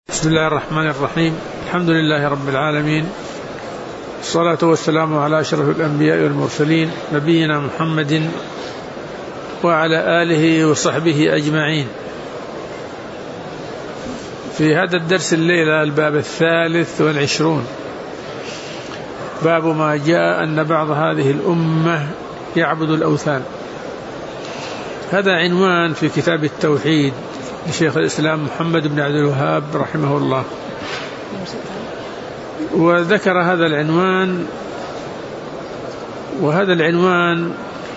بسم الله الرحمن الرحيم. الحمد لله رب العالمين، الصلاة والسلام على أشرف الأنبياء والمرسلين نبينا محمد وعلى آله وصحبه أجمعين. في هذا الدرس الليلة الباب 23، باب ما جاء أن بعض هذه الأمة يعبد الأوثان. هذا عنوان في كتاب التوحيد لشيخ الإسلام محمد بن عبد الوهاب رحمه الله، وذكر هذا العنوان، وهذا العنوان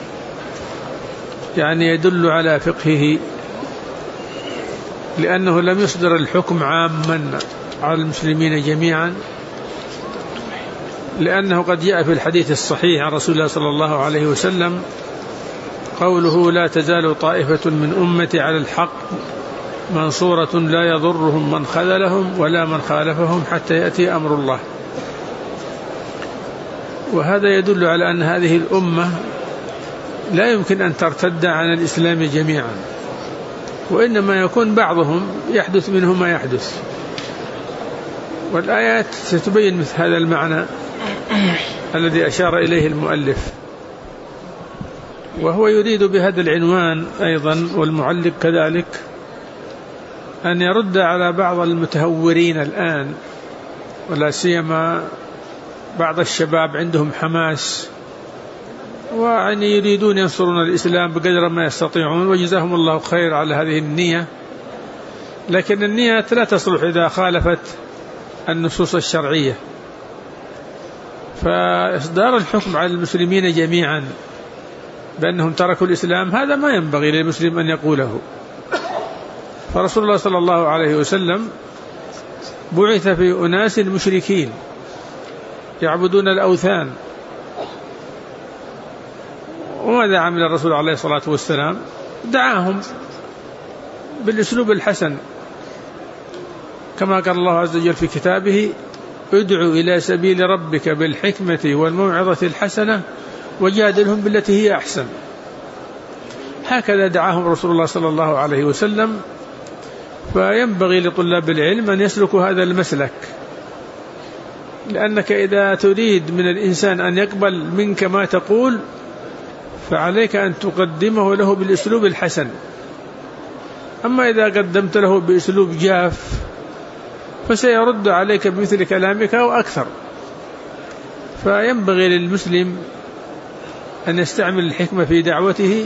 يعني يدل على فقهه، لأنه لم يصدر الحكم عاما على المسلمين جميعا، لأنه قد جاء في الحديث الصحيح عن رسول الله صلى الله عليه وسلم قوله: لا تزال طائفة من أمتي على الحق منصورة لا يضرهم من خذلهم ولا من خالفهم حتى يأتي أمر الله. وهذا يدل على أن هذه الأمة لا يمكن أن ترتد عن الإسلام جميعا، وإنما يكون بعضهم يحدث منه ما يحدث، والآيات ستبين مثل هذا المعنى الذي أشار إليه المؤلف. وهو يريد بهذا العنوان أيضا، والمعلق كذلك، أن يرد على بعض المتهورين الآن، ولا سيما بعض الشباب عندهم حماس ويعني يريدون ينصرون الإسلام بقدر ما يستطيعون، وجزاهم الله خير على هذه النية، لكن النية لا تصلح إذا خالفت النصوص الشرعية. فإصدار الحكم على المسلمين جميعا بأنهم تركوا الإسلام هذا ما ينبغي للمسلم أن يقوله. فرسول الله صلى الله عليه وسلم بعث في أناس مشركين يعبدون الأوثان، وماذا عمل الرسول عليه الصلاة والسلام؟ دعاهم بالأسلوب الحسن، كما قال الله عز وجل في كتابه: ادعو إلى سبيل ربك بالحكمة والموعظة الحسنة وجادلهم بالتي هي أحسن. هكذا دعاهم رسول الله صلى الله عليه وسلم. فينبغي لطلاب العلم أن يسلكوا هذا المسلك، لأنك إذا تريد من الإنسان أن يقبل منك ما تقول فعليك أن تقدمه له بالأسلوب الحسن. أما إذا قدمت له بأسلوب جاف فسيرد عليك بمثل كلامك أو أكثر. فينبغي للمسلم أن يستعمل الحكمة في دعوته،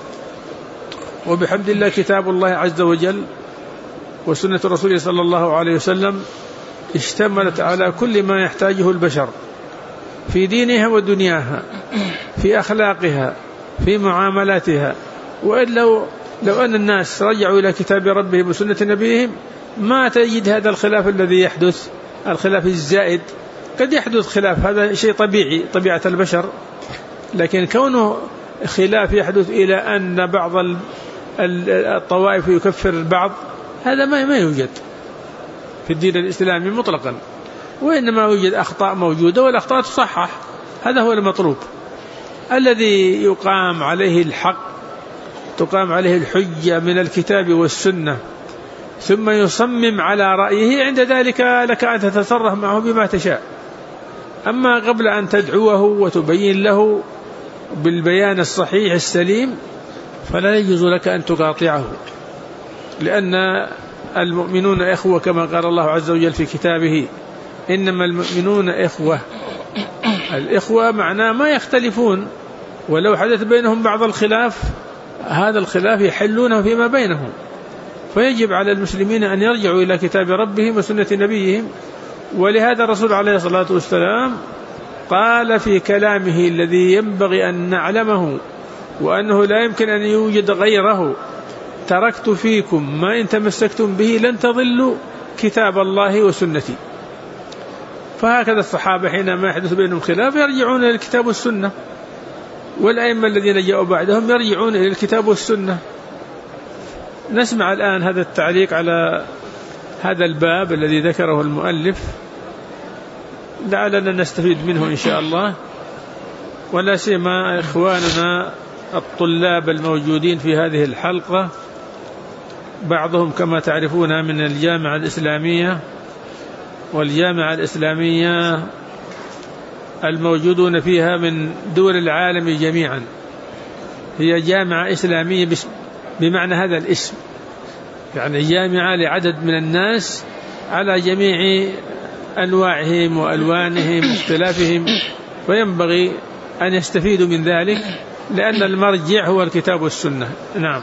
وبحمد الله كتاب الله عز وجل وسنة رسوله صلى الله عليه وسلم اشتملت على كل ما يحتاجه البشر في دينها ودنياها، في أخلاقها، في معاملاتها. وإن لو أن الناس رجعوا إلى كتاب ربهم وسنة نبيهم ما تجد هذا الخلاف الذي يحدث، الخلاف الزائد. قد يحدث خلاف، هذا شيء طبيعي، طبيعة البشر، لكن كونه خلاف يحدث إلى أن بعض الطوائف يكفر البعض، هذا ما يوجد في الدين الإسلامي مطلقا، وإنما يوجد أخطاء موجودة والأخطاء تصحح. هذا هو المطلوب. الذي يقام عليه الحق، تقام عليه الحجة من الكتاب والسنة، ثم يصمم على رأيه، عند ذلك لك أن تتصرف معه بما تشاء. أما قبل أن تدعوه وتبين له بالبيان الصحيح السليم فلا يجوز لك أن تقاطعه، لأن المؤمنون إخوة، كما قال الله عز وجل في كتابه: إنما المؤمنون إخوة. الإخوة معناه ما يختلفون، ولو حدث بينهم بعض الخلاف هذا الخلاف يحلونه فيما بينهم. فيجب على المسلمين أن يرجعوا إلى كتاب ربهم وسنة نبيهم. ولهذا الرسول عليه الصلاة والسلام قال في كلامه الذي ينبغي أن نعلمه وأنه لا يمكن أن يوجد غيره: تركت فيكم ما إن تمسكتم به لن تضلوا كتاب الله وسنتي. فهكذا الصحابة حينما يحدث بينهم خلاف يرجعون إلى الكتاب والسنة، والأئمة الذين جاءوا بعدهم يرجعون إلى الكتاب والسنة. نسمع الآن هذا التعليق على هذا الباب الذي ذكره المؤلف، لعلنا نستفيد منه إن شاء الله، ولا سيما إخواننا الطلاب الموجودين في هذه الحلقة بعضهم كما تعرفون من الجامعة الإسلامية، والجامعة الإسلامية الموجودون فيها من دول العالم جميعا، هي جامعة إسلامية بمعنى هذا الاسم، يعني جامعة لعدد من الناس على جميع أنواعهم وألوانهم واختلافهم، وينبغي أن يستفيدوا من ذلك لأن المرجع هو الكتاب والسنة. نعم.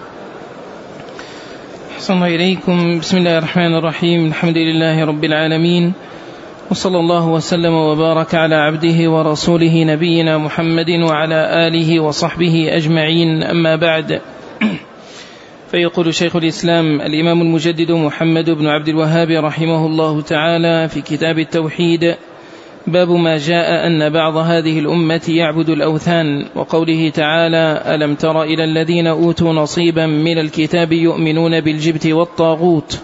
أحسن الله إليكم. بسم الله الرحمن الرحيم. الحمد لله رب العالمين، وصلى الله وسلم وبارك على عبده ورسوله نبينا محمد وعلى آله وصحبه أجمعين، أما بعد. فيقول شيخ الإسلام الإمام المجدد محمد بن عبد الوهاب رحمه الله تعالى في كتاب التوحيد: باب ما جاء أن بعض هذه الأمة يعبد الأوثان، وقوله تعالى: ألم تر إلى الذين أوتوا نصيبا من الكتاب يؤمنون بالجبت والطاغوت.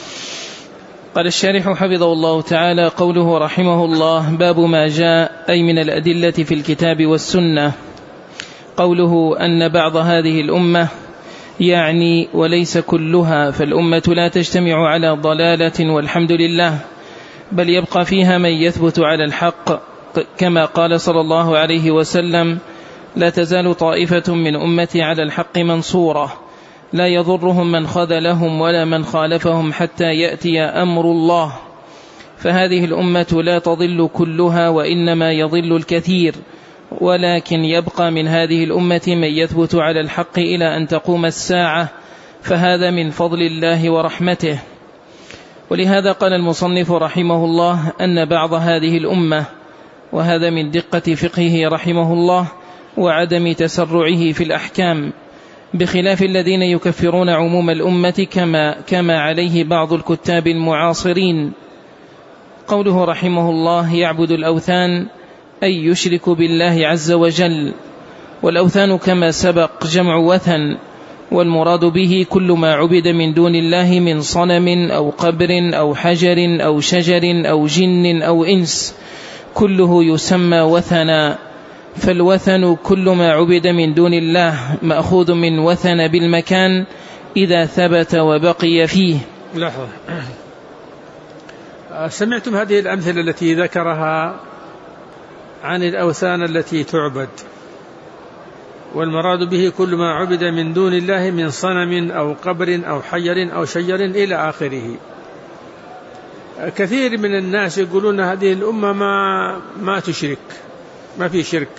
قال الشارح حفظه الله تعالى: قوله رحمه الله: باب ما جاء أي من الأدلة في الكتاب والسنة. قوله أن بعض هذه الأمة يعني وليس كلها، فالأمة لا تجتمع على ضلالة والحمد لله، بل يبقى فيها من يثبت على الحق، كما قال صلى الله عليه وسلم: لا تزال طائفة من أمتي على الحق منصورة، لا يضرهم من خذلهم ولا من خالفهم حتى يأتي أمر الله. فهذه الأمة لا تضل كلها، وإنما يضل الكثير، ولكن يبقى من هذه الأمة من يثبت على الحق إلى أن تقوم الساعة، فهذا من فضل الله ورحمته. ولهذا قال المصنف رحمه الله أن بعض هذه الأمة، وهذا من دقة فقهه رحمه الله وعدم تسرعه في الأحكام، بخلاف الذين يكفرون عموم الأمة كما عليه بعض الكتاب المعاصرين. قوله رحمه الله: يعبد الأوثان أي يشرك بالله عز وجل. والأوثان كما سبق جمع وثن، والمراد به كل ما عبد من دون الله من صنم أو قبر أو حجر أو شجر أو جن أو إنس، كله يسمى وثنا. فالوثن كل ما عبد من دون الله، مأخوذ من وثن بالمكان إذا ثبت وبقي فيه. لحظة، سمعتم هذه الأمثلة التي ذكرها عن الأوثان التي تعبد، والمراد به كل ما عبد من دون الله من صنم أو قبر أو حجر أو شجر إلى آخره. كثير من الناس يقولون هذه الأمة ما تشرك، ما في شرك.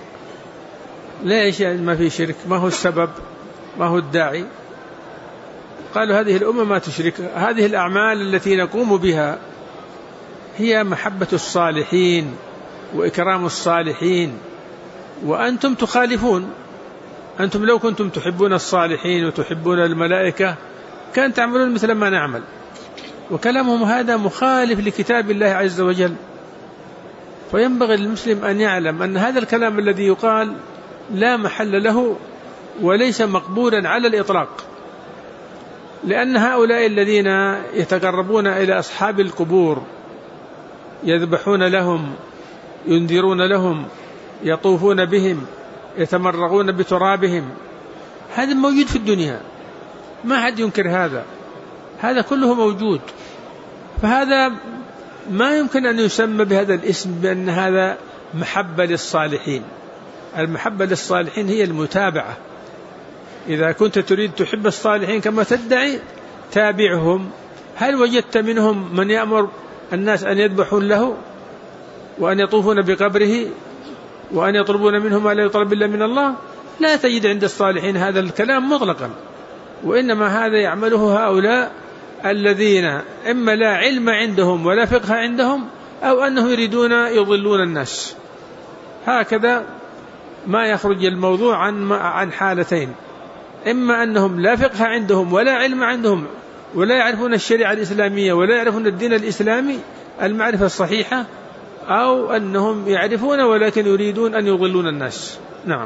ليش ما في شرك؟ ما هو السبب؟ ما هو الداعي؟ قالوا هذه الأمة ما تشرك. هذه الأعمال التي نقوم بها هي محبة الصالحين وإكرام الصالحين، وأنتم تخالفون. أنتم لو كنتم تحبون الصالحين وتحبون الملائكة كان تعملون مثل ما نعمل، وكلامهم هذا مخالف لكتاب الله عز وجل. فينبغي للمسلم أن يعلم أن هذا الكلام الذي يقال لا محل له وليس مقبولا على الإطلاق، لأن هؤلاء الذين يتقربون إلى أصحاب القبور يذبحون لهم، ينذرون لهم، يطوفون بهم، يتمرغون بترابهم، هذا موجود في الدنيا، ما حد ينكر هذا، هذا كله موجود. فهذا ما يمكن أن يسمى بهذا الاسم بأن هذا محبة للصالحين. المحبة للصالحين هي المتابعة. إذا كنت تريد تحب الصالحين كما تدعي تابعهم. هل وجدت منهم من يأمر الناس أن يذبحون له وأن يطوفون بقبره وأن يطلبون منهم ما لا يطلب إلا من الله؟ لا تجد عند الصالحين هذا الكلام مطلقا، وإنما هذا يعمله هؤلاء الذين إما لا علم عندهم ولا فقه عندهم، أو أنهم يريدون يضلون الناس. هكذا ما يخرج الموضوع عن حالتين: إما أنهم لا فقه عندهم ولا علم عندهم ولا يعرفون الشريعة الإسلامية ولا يعرفون الدين الإسلامي المعرفة الصحيحة، أو أنهم يعرفون ولكن يريدون أن يضلون الناس. نعم.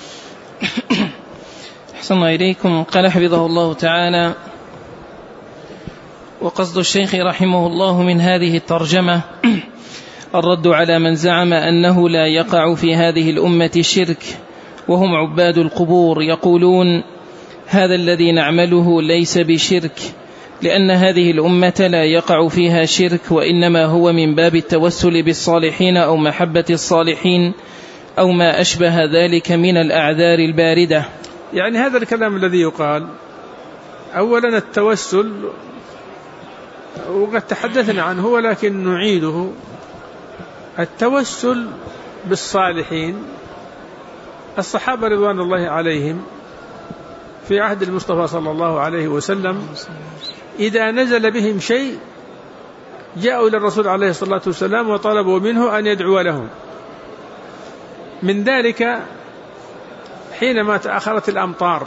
أحسن الله إليكم. قال حفظه الله تعالى: وقصد الشيخ رحمه الله من هذه الترجمة الرد على من زعم أنه لا يقع في هذه الأمة الشرك، وهم عباد القبور. يقولون: هذا الذي نعمله ليس بشرك، لأن هذه الأمة لا يقع فيها شرك، وإنما هو من باب التوسل بالصالحين أو محبة الصالحين أو ما أشبه ذلك من الأعذار الباردة. يعني هذا الكلام الذي يقال، أولا التوسل وقد تحدثنا عنه ولكن نعيده. التوسل بالصالحين، الصحابة رضوان الله عليهم في عهد المصطفى صلى الله عليه وسلم إذا نزل بهم شيء جاءوا إلى الرسول عليه الصلاة والسلام وطلبوا منه أن يدعو لهم. من ذلك حينما تأخرت الأمطار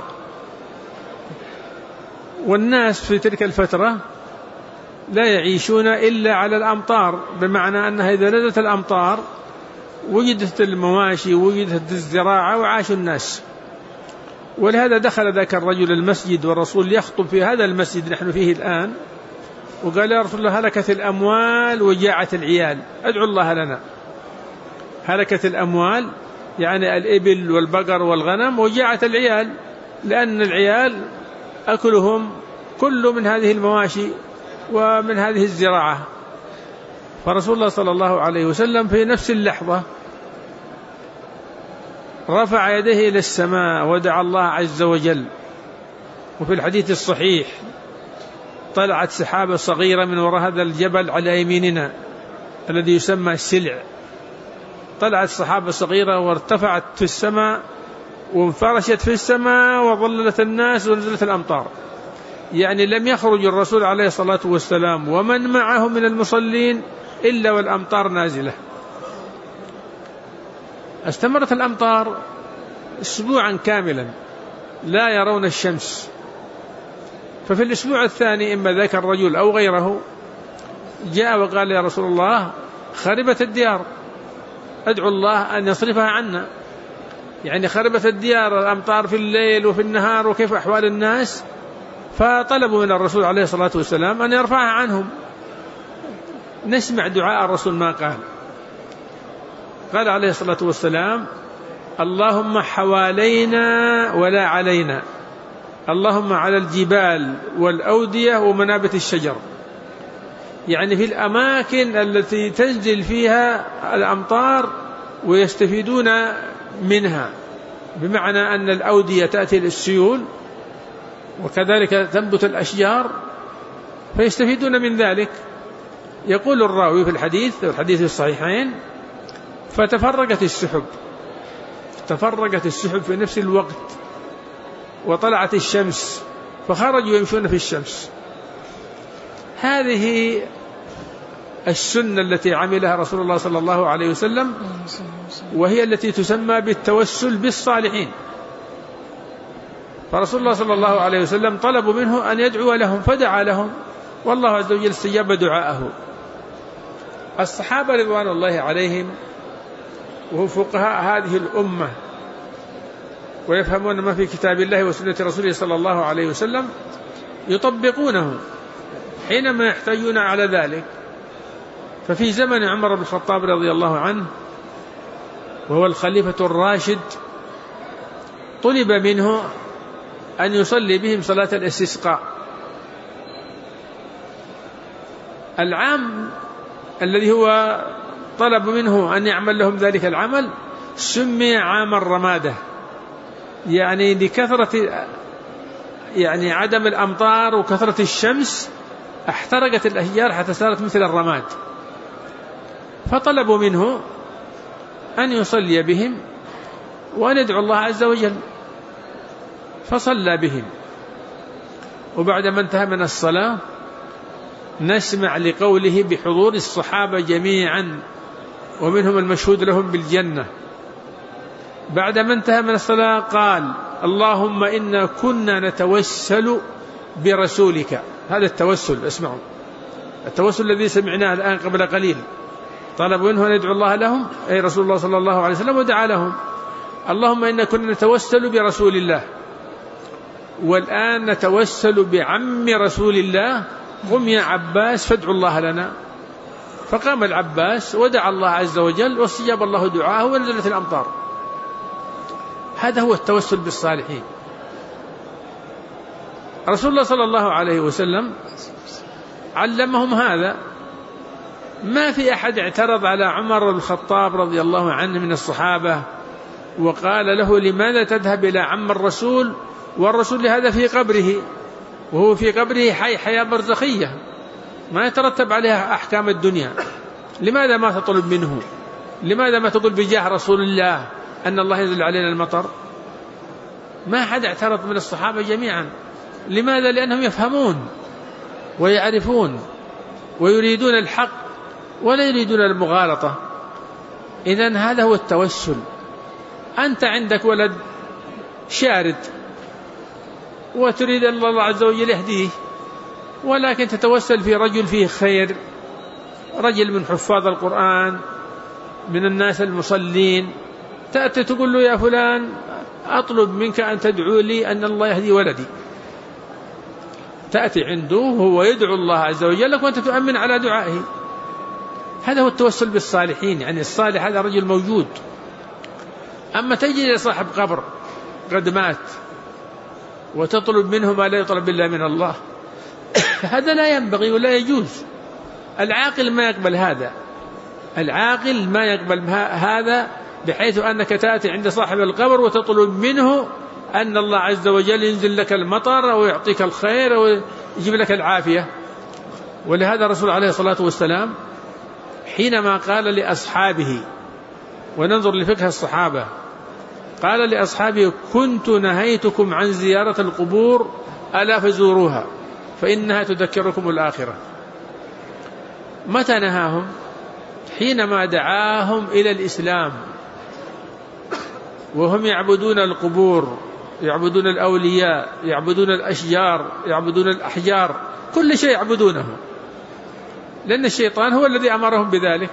والناس في تلك الفترة لا يعيشون إلا على الأمطار، بمعنى أنها إذا نزلت الأمطار وجدت المواشي وجدت الزراعة وعاش الناس. ولهذا دخل ذاك الرجل المسجد والرسول يخطب في هذا المسجد نحن فيه الآن، وقال يا رسول الله هلكت الأموال وجاعت العيال، أدعو الله لنا. هلكت الأموال يعني الإبل والبقر والغنم، وجاعت العيال لأن العيال أكلهم كل من هذه المواشي ومن هذه الزراعة. فرسول الله صلى الله عليه وسلم في نفس اللحظة رفع يديه إلى السماء ودعا الله عز وجل. وفي الحديث الصحيح طلعت سحابة صغيرة من وراء هذا الجبل على يميننا الذي يسمى السلع، طلعت سحابة صغيرة وارتفعت في السماء وانفرشت في السماء وظللت الناس ونزلت الأمطار. يعني لم يخرج الرسول عليه الصلاة والسلام ومن معه من المصلين إلا والأمطار نازلة. استمرت الأمطار أسبوعا كاملا لا يرون الشمس. ففي الأسبوع الثاني إما ذاك الرجل أو غيره جاء وقال يا رسول الله خربت الديار، أدعو الله أن يصرفها عنا. يعني خربت الديار، الأمطار في الليل وفي النهار، وكيف أحوال الناس؟ فطلبوا من الرسول عليه الصلاة والسلام أن يرفعها عنهم. نسمع دعاء الرسول ما قال عليه الصلاة والسلام اللهم حوالينا ولا علينا، اللهم على الجبال والأودية ومنابت الشجر. يعني في الأماكن التي تنزل فيها الأمطار ويستفيدون منها، بمعنى أن الأودية تأتي للسيول وكذلك تنبت الأشجار فيستفيدون من ذلك. يقول الراوي في الحديث الصحيحين فتفرقت السحب في نفس الوقت وطلعت الشمس فخرجوا يمشون في الشمس. هذه السنة التي عملها رسول الله صلى الله عليه وسلم، وهي التي تسمى بالتوسل بالصالحين. فرسول الله صلى الله عليه وسلم طلبوا منه أن يدعو لهم فدعا لهم، والله عز وجل استجاب دعاءه. الصحابة رضوان الله عليهم وهم فقهاء هذه الأمة ويفهمون ما في كتاب الله وسنة رسوله صلى الله عليه وسلم يطبقونه حينما يحتاجون على ذلك. ففي زمن عمر بن الخطاب رضي الله عنه وهو الخليفة الراشد طلب منه أن يصلي بهم صلاة الاستسقاء. العام الذي هو طلب منه أن يعمل لهم ذلك العمل سمي عام الرمادة، يعني لكثرة عدم الأمطار وكثرة الشمس احترقت الأشجار حتى صارت مثل الرماد. فطلبوا منه أن يصلي بهم وأن يدعو الله عز وجل، فصلى بهم. وبعدما انتهى من الصلاة نسمع لقوله بحضور الصحابة جميعا ومنهم المشهود لهم بالجنة. بعدما انتهى من الصلاة قال اللهم إنا كنا نتوسل برسولك. هذا التوسل، اسمعوا التوسل الذي سمعناه الآن قبل قليل. طلبوا منه أن يدعو الله لهم أي رسول الله صلى الله عليه وسلم ودعا لهم اللهم إنا كنا نتوسل برسول الله، والآن نتوسل بعم رسول الله، قم يا عباس فادعوا الله لنا. فقام العباس ودعا الله عز وجل واستجاب الله دعاه ونزلت الأمطار. هذا هو التوسل بالصالحين. رسول الله صلى الله عليه وسلم علمهم هذا. ما في أحد اعترض على عمر بن الخطاب رضي الله عنه من الصحابة وقال له لماذا تذهب إلى عم الرسول والرسول هذا في قبره، وهو في قبره حياة برزخية ما يترتب عليها أحكام الدنيا، لماذا ما تطلب منه؟ لماذا ما تقول بجاه رسول الله أن الله ينزل علينا المطر؟ ما حد اعترض من الصحابة جميعا. لماذا؟ لأنهم يفهمون ويعرفون ويريدون الحق ولا يريدون المغالطة. إذن هذا هو التوسل. أنت عندك ولد شارد وتريد أن الله عز وجل يهديه، ولكن تتوسل في رجل فيه خير، رجل من حفاظ القرآن من الناس المصلين، تأتي تقول له يا فلان أطلب منك أن تدعو لي أن الله يهدي ولدي. تأتي عنده وهو يدعو الله عز وجل لك وأنت تؤمن على دعائه. هذا هو التوسل بالصالحين، يعني الصالح هذا رجل موجود. أما تجي لصاحب قبر قد مات وتطلب منه ما لا يطلب إلا من الله، هذا لا ينبغي ولا يجوز. العاقل ما يقبل هذا، العاقل ما يقبل هذا، بحيث أنك تأتي عند صاحب القبر وتطلب منه أن الله عز وجل ينزل لك المطر أو يعطيك الخير أو يجيب لك العافية. ولهذا الرسول عليه الصلاة والسلام حينما قال لأصحابه، وننظر لفقه الصحابة، قال لأصحابه كنت نهيتكم عن زيارة القبور ألا فزوروها فإنها تذكركم الآخرة. متى نهاهم؟ حينما دعاهم إلى الإسلام وهم يعبدون القبور، يعبدون الأولياء، يعبدون الأشجار، يعبدون الأحجار، كل شيء يعبدونه، لأن الشيطان هو الذي أمرهم بذلك.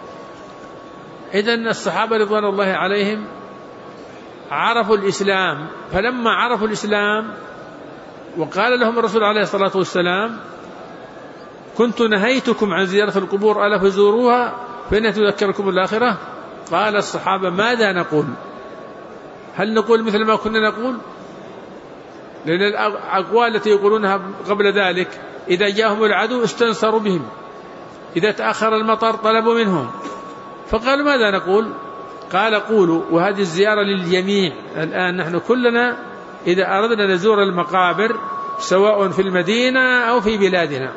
إذن الصحابة رضوان الله عليهم عرفوا الإسلام، فلما عرفوا الإسلام وقال لهم الرسول عليه الصلاة والسلام كنت نهيتكم عن زيارة القبور ألا فزوروها فإنها تذكركم الآخرة، قال الصحابة ماذا نقول؟ هل نقول مثل ما كنا نقول؟ لأن الأقوال التي يقولونها قبل ذلك إذا جاءهم العدو استنصروا بهم، إذا تأخر المطر طلبوا منهم، فقالوا ماذا نقول؟ قال قولوا، وهذه الزيارة للجميع. الآن نحن كلنا إذا أردنا نزور المقابر سواء في المدينة أو في بلادنا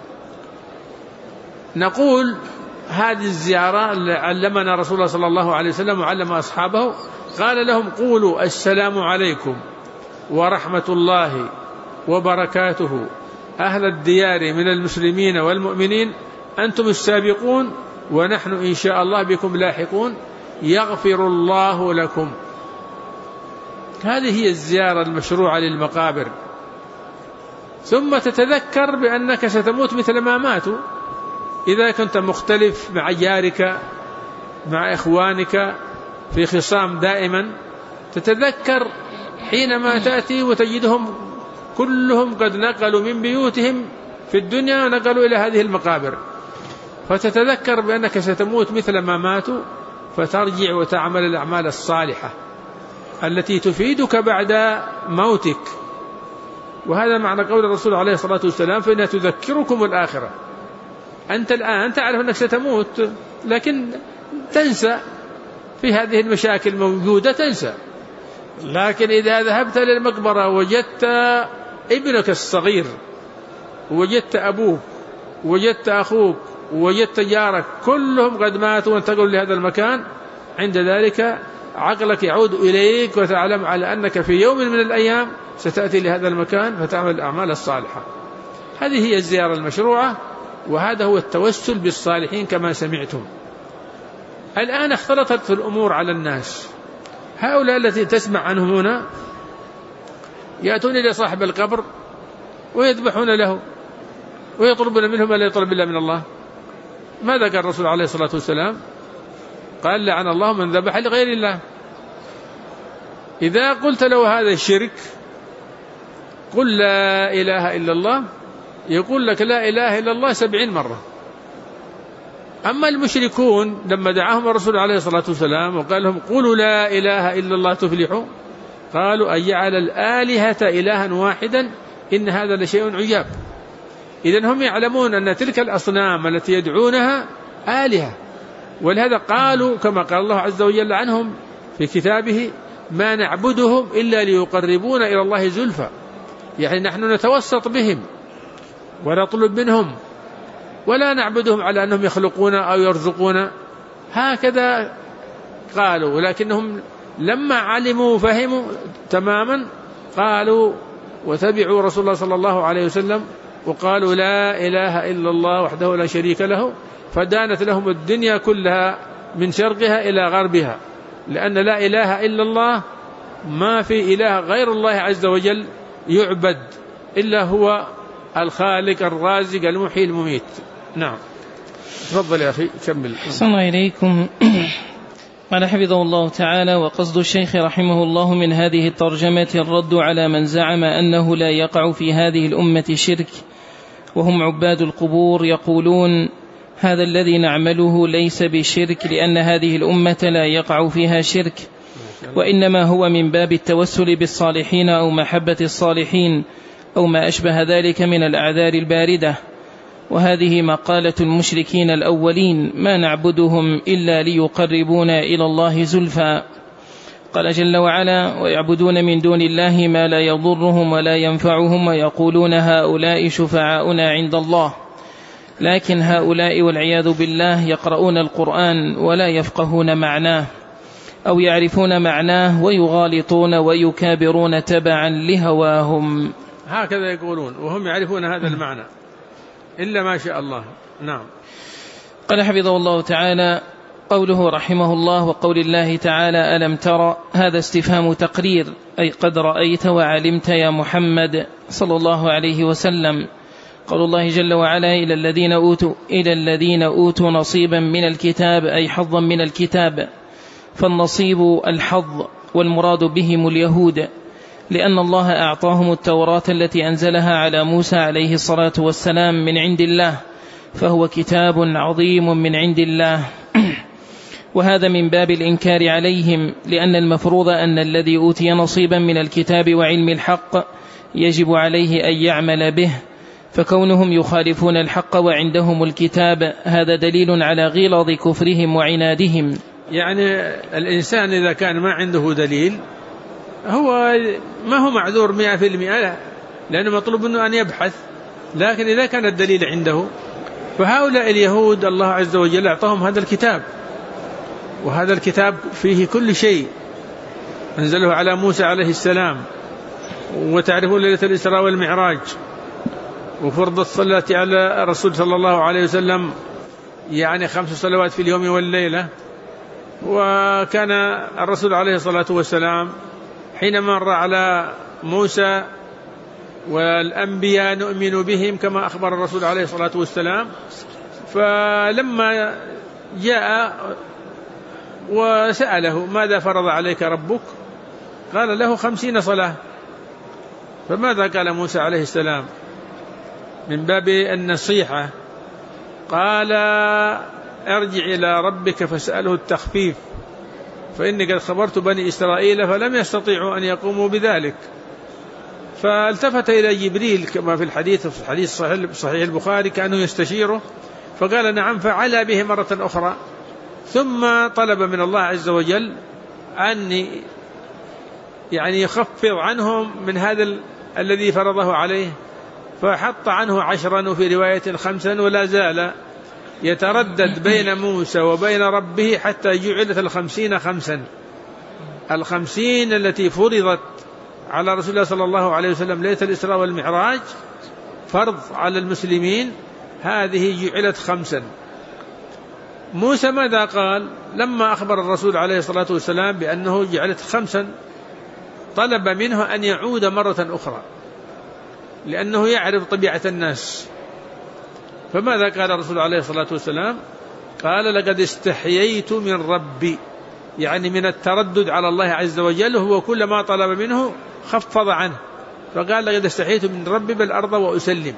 نقول هذه الزيارة علمنا رسول الله صلى الله عليه وسلم وعلم أصحابه، قال لهم قولوا السلام عليكم ورحمة الله وبركاته أهل الديار من المسلمين والمؤمنين أنتم السابقون ونحن إن شاء الله بكم لاحقون يغفر الله لكم. هذه هي الزيارة المشروعة للمقابر. ثم تتذكر بأنك ستموت مثل ما ماتوا. إذا كنت مختلف مع جارك مع إخوانك في خصام دائما، تتذكر حينما تأتي وتجدهم كلهم قد نقلوا من بيوتهم في الدنيا ونقلوا إلى هذه المقابر، فتتذكر بأنك ستموت مثل ما ماتوا، فترجع وتعمل الأعمال الصالحة التي تفيدك بعد موتك. وهذا معنى قول الرسول عليه الصلاة والسلام فإنها تذكركم الآخرة. أنت الآن تعرف أنك ستموت لكن تنسى، في هذه المشاكل موجودة تنسى، لكن إذا ذهبت للمقبرة وجدت ابنك الصغير وجدت أبوك وجدت أخوك وجدت جارك كلهم قد ماتوا وانتقلوا لهذا المكان، عند ذلك عقلك يعود إليك وتعلم على أنك في يوم من الأيام ستأتي لهذا المكان فتعمل الأعمال الصالحة. هذه هي الزيارة المشروعة، وهذا هو التوسل بالصالحين كما سمعتم. الآن اختلطت الأمور على الناس. هؤلاء التي تسمع عنهم هنا يأتون إلى صاحب القبر ويذبحون له ويطلبون منهم ما لا يطلب إلا من الله. ماذا قال الرسول عليه الصلاة والسلام؟ قال لعن الله من ذبح لغير الله. إذا قلت له هذا الشرك قل لا إله إلا الله، يقول لك لا إله إلا الله 70 مرة. أما المشركون لما دعاهم الرسول عليه الصلاة والسلام وقال لهم قولوا لا إله إلا الله تفلحوا، قالوا أجعل الآلهة إلها واحدا إن هذا لشيء عجاب. إذن هم يعلمون أن تلك الأصنام التي يدعونها آلهة، ولهذا قالوا كما قال الله عز وجل عنهم في كتابه: ما نعبدهم إلا ليقربونا إلى الله زلفى، يعني نحن نتوسط بهم ونطلب منهم، ولا نعبدهم على أنهم يخلقون أو يرزقون، هكذا قالوا. ولكنهم لما علموا وفهموا تماما قالوا وتبعوا رسول الله صلى الله عليه وسلم وقالوا: لا إله إلا الله وحده لا شريك له، فدانت لهم الدنيا كلها من شرقها إلى غربها، لأن لا إله إلا الله، ما في إله غير الله عز وجل يعبد إلا هو الخالق الرازق المحيي المميت. نعم، تفضل يا أخي كمل. صلى الله إليكم. قال حفظه الله تعالى: وقصد الشيخ رحمه الله من هذه الترجمة الرد على من زعم أنه لا يقع في هذه الأمة شرك، وهم عباد القبور، يقولون: هذا الذي نعمله ليس بشرك، لأن هذه الأمة لا يقع فيها شرك، وإنما هو من باب التوسل بالصالحين أو محبة الصالحين أو ما أشبه ذلك من الأعذار الباردة. وهذه مقالة المشركين الأولين: ما نعبدهم إلا ليقربونا إلى الله زلفى. قال جل وعلا: ويعبدون من دون الله ما لا يضرهم ولا ينفعهم، ويقولون هؤلاء شفعاؤنا عند الله. لكن هؤلاء والعياذ بالله يقرؤون القرآن ولا يفقهون معناه أو يعرفون معناه، ويغالطون ويكابرون تبعا لهواهم. هكذا يقولون وهم يعرفون هذا المعنى إلا ما شاء الله. نعم. قال حفظه الله تعالى: قوله رحمه الله: وقول الله تعالى: ألم ترى، هذا استفهام تقرير، أي قد رأيت وعلمت يا محمد صلى الله عليه وسلم. قول الله جل وعلا: إلى الذين أوتوا نصيبا من الكتاب، أي حظا من الكتاب. فالنصيب الحظ، والمراد بهم اليهود، لأن الله أعطاهم التوراة التي أنزلها على موسى عليه الصلاة والسلام من عند الله، فهو كتاب عظيم من عند الله. وهذا من باب الإنكار عليهم، لأن المفروض أن الذي أوتي نصيبا من الكتاب وعلم الحق يجب عليه أن يعمل به، فكونهم يخالفون الحق وعندهم الكتاب هذا دليل على غلظ كفرهم وعنادهم. يعني الإنسان إذا كان ما عنده دليل هو ما هو معذور 100%، لأنه مطلوب منه أن يبحث. لكن إذا كان الدليل عنده، فهؤلاء اليهود الله عز وجل أعطاهم هذا الكتاب، وهذا الكتاب فيه كل شيء أنزله على موسى عليه السلام. وتعرفون ليلة الإسراء والمعراج، وفرض الصلاة على الرسول صلى الله عليه وسلم، يعني 5 صلوات في اليوم والليلة. وكان الرسول عليه الصلاة والسلام حينما مر على موسى: والأنبياء نؤمن بهم كما أخبر الرسول عليه الصلاة والسلام، فلما جاء وسأله: ماذا فرض عليك ربك؟ قال له: 50 صلاة. فماذا قال موسى عليه السلام من باب النصيحة؟ قال: ارجع إلى ربك فاسأله التخفيف، فإني قد خبرت بني إسرائيل فلم يستطيعوا أن يقوموا بذلك. فالتفت إلى جبريل كما في الحديث صحيح البخاري كأنه يستشيره، فقال: نعم. فعلى به مرة أخرى، ثم طلب من الله عز وجل أن يعني يخفض عنهم من هذا الذي فرضه عليه، فحط عنه 10 وفي رواية 5، ولا زال يتردد بين موسى وبين ربه حتى جعلت 50 5. 50 التي فرضت على رسول الله صلى الله عليه وسلم ليلة الإسراء والمعراج فرض على المسلمين، هذه جعلت 5. موسى ماذا قال لما أخبر الرسول عليه الصلاة والسلام بأنه جعلت 5؟ طلب منه أن يعود مرة أخرى، لأنه يعرف طبيعة الناس. فماذا قال الرسول عليه الصلاة والسلام؟ قال: لقد استحييت من ربي، يعني من التردد على الله عز وجل، هو كل ما طلب منه خفض عنه، فقال: لقد استحييت من ربي بل أرضى وأسلم.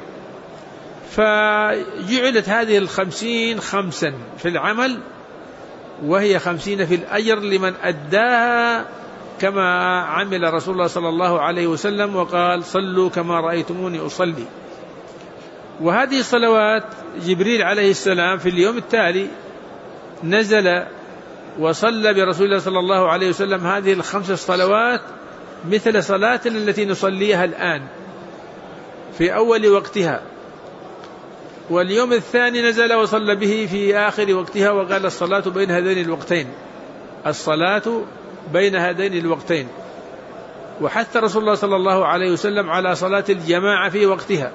فجعلت هذه 50 5 في العمل، وهي 50 في الأجر لمن أداها كما عمل رسول الله صلى الله عليه وسلم وقال صلوا كما رأيتموني أصلي. وهذه الصلوات جبريل عليه السلام في اليوم التالي نزل وصلى برسول الله صلى الله عليه وسلم هذه ال5 صلوات مثل صلاتنا التي نصليها الآن في أول وقتها. واليوم الثاني نزل وصلى به في آخر وقتها وقال الصلاة بين هذين الوقتين، الصلاة بين هذين الوقتين. وحث رسول الله صلى الله عليه وسلم على صلاة الجماعة في وقتها،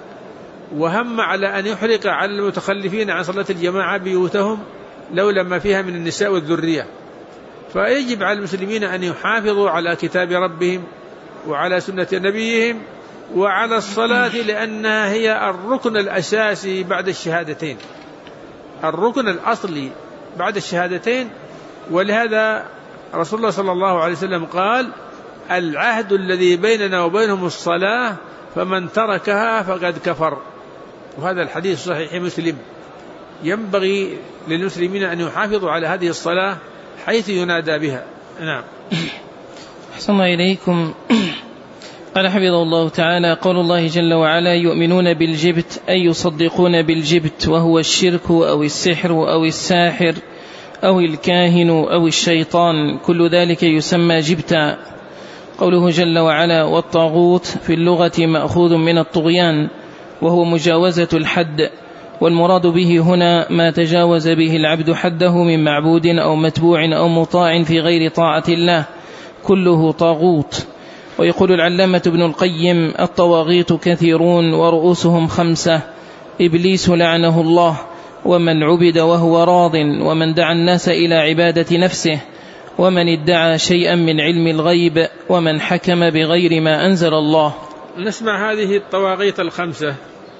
وهم على أن يحرق على المتخلفين عن صلاة الجماعة بيوتهم لولا ما فيها من النساء والذرية. فيجب على المسلمين أن يحافظوا على كتاب ربهم وعلى سنة نبيهم وعلى الصلاة، لأنها هي الركن الأساسي بعد الشهادتين، الركن الأصلي بعد الشهادتين. ولهذا رسول الله صلى الله عليه وسلم قال العهد الذي بيننا وبينهم الصلاة فمن تركها فقد كفر. وهذا الحديث صحيح مسلم. ينبغي للمسلمين أن يحافظوا على هذه الصلاة حيث ينادى بها. نعم. أحسن الله إليكم. قال حفظه الله تعالى: قول الله جل وعلا: يؤمنون بالجبت أي يصدقون بالجبت، وهو الشرك أو السحر أو الساحر أو الكاهن أو الشيطان، كل ذلك يسمى جبتا. قوله جل وعلا: والطاغوت في اللغة مأخوذ من الطغيان وهو مجاوزة الحد، والمراد به هنا ما تجاوز به العبد حده من معبود أو متبوع أو مطاع في غير طاعة الله، كله طاغوت. ويقول العلامة ابن القيم: الطواغيت كثيرون ورؤوسهم 5: إبليس لعنه الله، ومن عبد وهو راض، ومن دعا الناس إلى عبادة نفسه، ومن ادعى شيئا من علم الغيب، ومن حكم بغير ما أنزل الله. نسمع هذه الطواغيت 5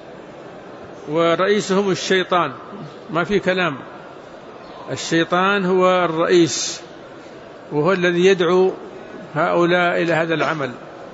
ورئيسهم الشيطان، ما في كلام. الشيطان هو الرئيس وهو الذي يدعو هؤلاء إلى هذا العمل.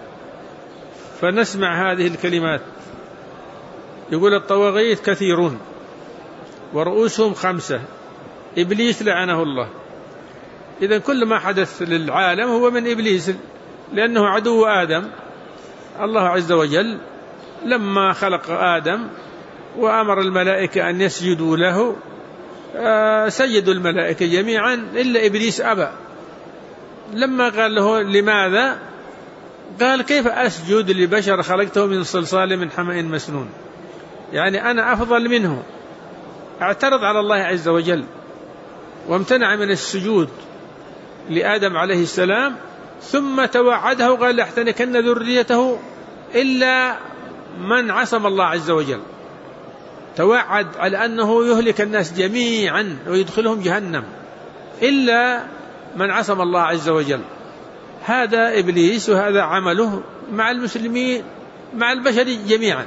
فنسمع هذه الكلمات. يقول الطواغيت كثيرون ورؤوسهم 5: إبليس لعنه الله. إذن كل ما حدث للعالم هو من إبليس، لأنه عدو آدم. الله عز وجل لما خلق آدم وأمر الملائكة أن يسجدوا له سجدوا الملائكة جميعا إلا إبليس أبى. لما قال له لماذا؟ قال: كيف أسجد لبشر خلقته من صلصال من حمأ مسنون، يعني أنا أفضل منه. اعترض على الله عز وجل وامتنع من السجود لآدم عليه السلام، ثم توعده وقال: لاحتنكن ذريته إلا من عصم الله عز وجل. توعد على أنه يهلك الناس جميعا ويدخلهم جهنم إلا من عصم الله عز وجل. هذا إبليس، وهذا عمله مع المسلمين مع البشر جميعا.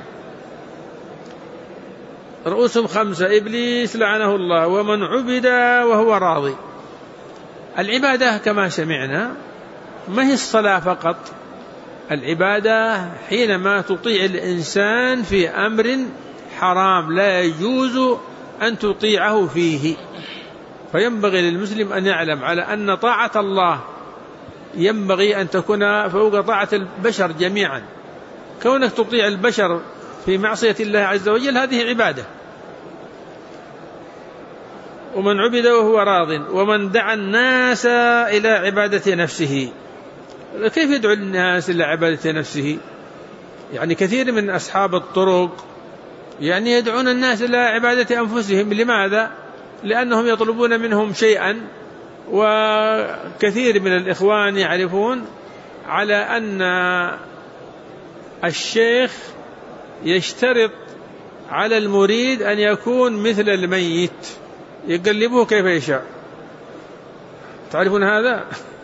رؤوسهم 5: إبليس لعنه الله، ومن عبد وهو راضي. العبادة كما سمعنا ما هي الصلاة فقط، العبادة حينما تطيع الإنسان في أمر حرام لا يجوز أن تطيعه فيه. فينبغي للمسلم أن يعلم على أن طاعة الله ينبغي أن تكون فوق طاعة البشر جميعا. كونك تطيع البشر في معصية الله عز وجل هذه عبادة. ومن عبد وهو راض، ومن دعا الناس إلى عبادة نفسه. كيف يدعو الناس إلى عبادة نفسه؟ يعني كثير من أصحاب الطرق يعني يدعون الناس إلى عبادة أنفسهم. لماذا؟ لأنهم يطلبون منهم شيئا. وكثير من الإخوان يعرفون على أن الشيخ يشترط على المريد أن يكون مثل الميت، يقلبه كيف يشاء. تعرفون هذا؟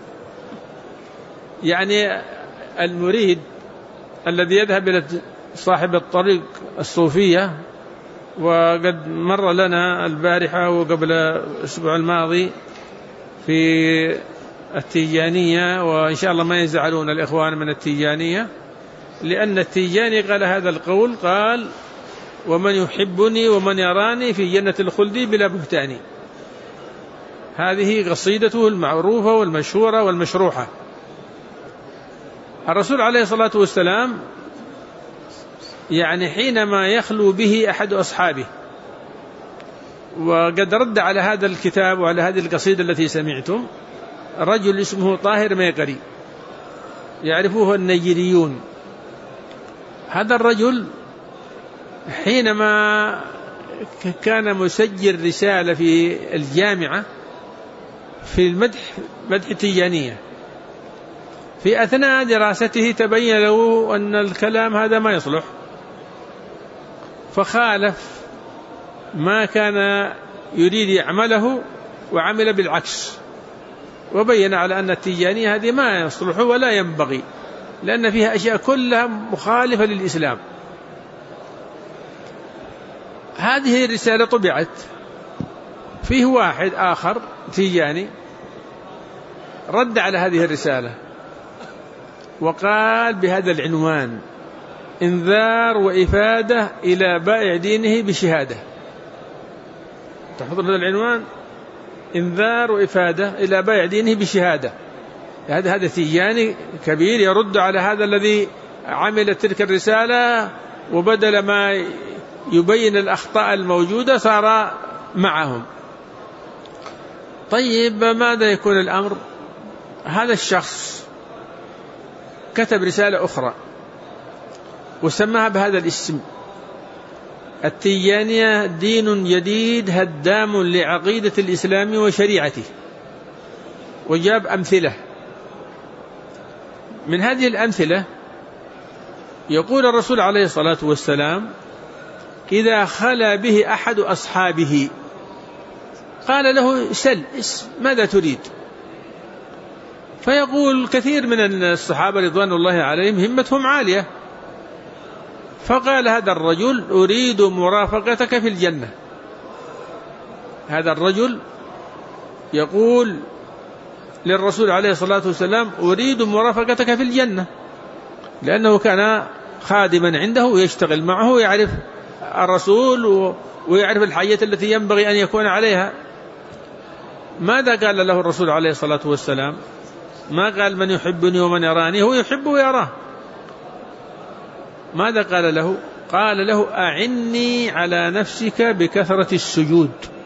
يعني المريد الذي يذهب إلى صاحب الطريق الصوفية، وقد مر لنا البارحة وقبل الأسبوع الماضي في التيجانية، وإن شاء الله ما يزعلون الإخوان من التيجانية، لأن التيجاني قال هذا القول، قال: ومن يحبني ومن يراني في جنة الخلد بلا بهتان. هذه قصيدته المعروفة والمشهورة والمشروحة. الرسول عليه الصلاة والسلام يعني حينما يخلو به أحد أصحابه، وقد رد على هذا الكتاب وعلى هذه القصيدة التي سمعتم رجل اسمه طاهر ميقري، يعرفوه النيجيريون. هذا الرجل حينما كان مسجل رسالة في الجامعة في مدح التيجانية، في أثناء دراسته تبين له أن الكلام هذا ما يصلح، فخالف ما كان يريد يعمله وعمل بالعكس، وبين على أن التيجانية هذه ما يصلح ولا ينبغي، لأن فيها أشياء كلها مخالفة للإسلام. هذه الرسالة طبعت، فيه واحد آخر تيجاني رد على هذه الرسالة وقال بهذا العنوان: إنذار وإفادة إلى بائع دينه بشهادة. تحضر هذا العنوان: إنذار وإفادة إلى بائع دينه بشهادة. هذا تيجاني كبير يرد على هذا الذي عمل تلك الرسالة، وبدل ما يبين الأخطاء الموجودة صار معهم. طيب ماذا يكون الأمر؟ هذا الشخص كتب رسالة أخرى وسماها بهذا الاسم: التيجانية دين جديد هدام لعقيدة الإسلام وشريعته، وجاب أمثلة. من هذه الأمثلة يقول الرسول عليه الصلاة والسلام: إذا خلا به أحد أصحابه قال له: سل ماذا تريد؟ فيقول كثير من الصحابة رضوان الله عليهم همتهم عالية، فقال هذا الرجل: أريد مرافقتك في الجنة. هذا الرجل يقول للرسول عليه الصلاة والسلام: أريد مرافقتك في الجنة، لأنه كان خادما عنده ويشتغل معه ويعرف الرسول ويعرف الحياة التي ينبغي أن يكون عليها. ماذا قال له الرسول عليه الصلاة والسلام؟ ما قال: من يحبني ومن يراني، هو يحبه ويراه. ماذا قال له؟ قال له: أعني على نفسك بكثرة السجود.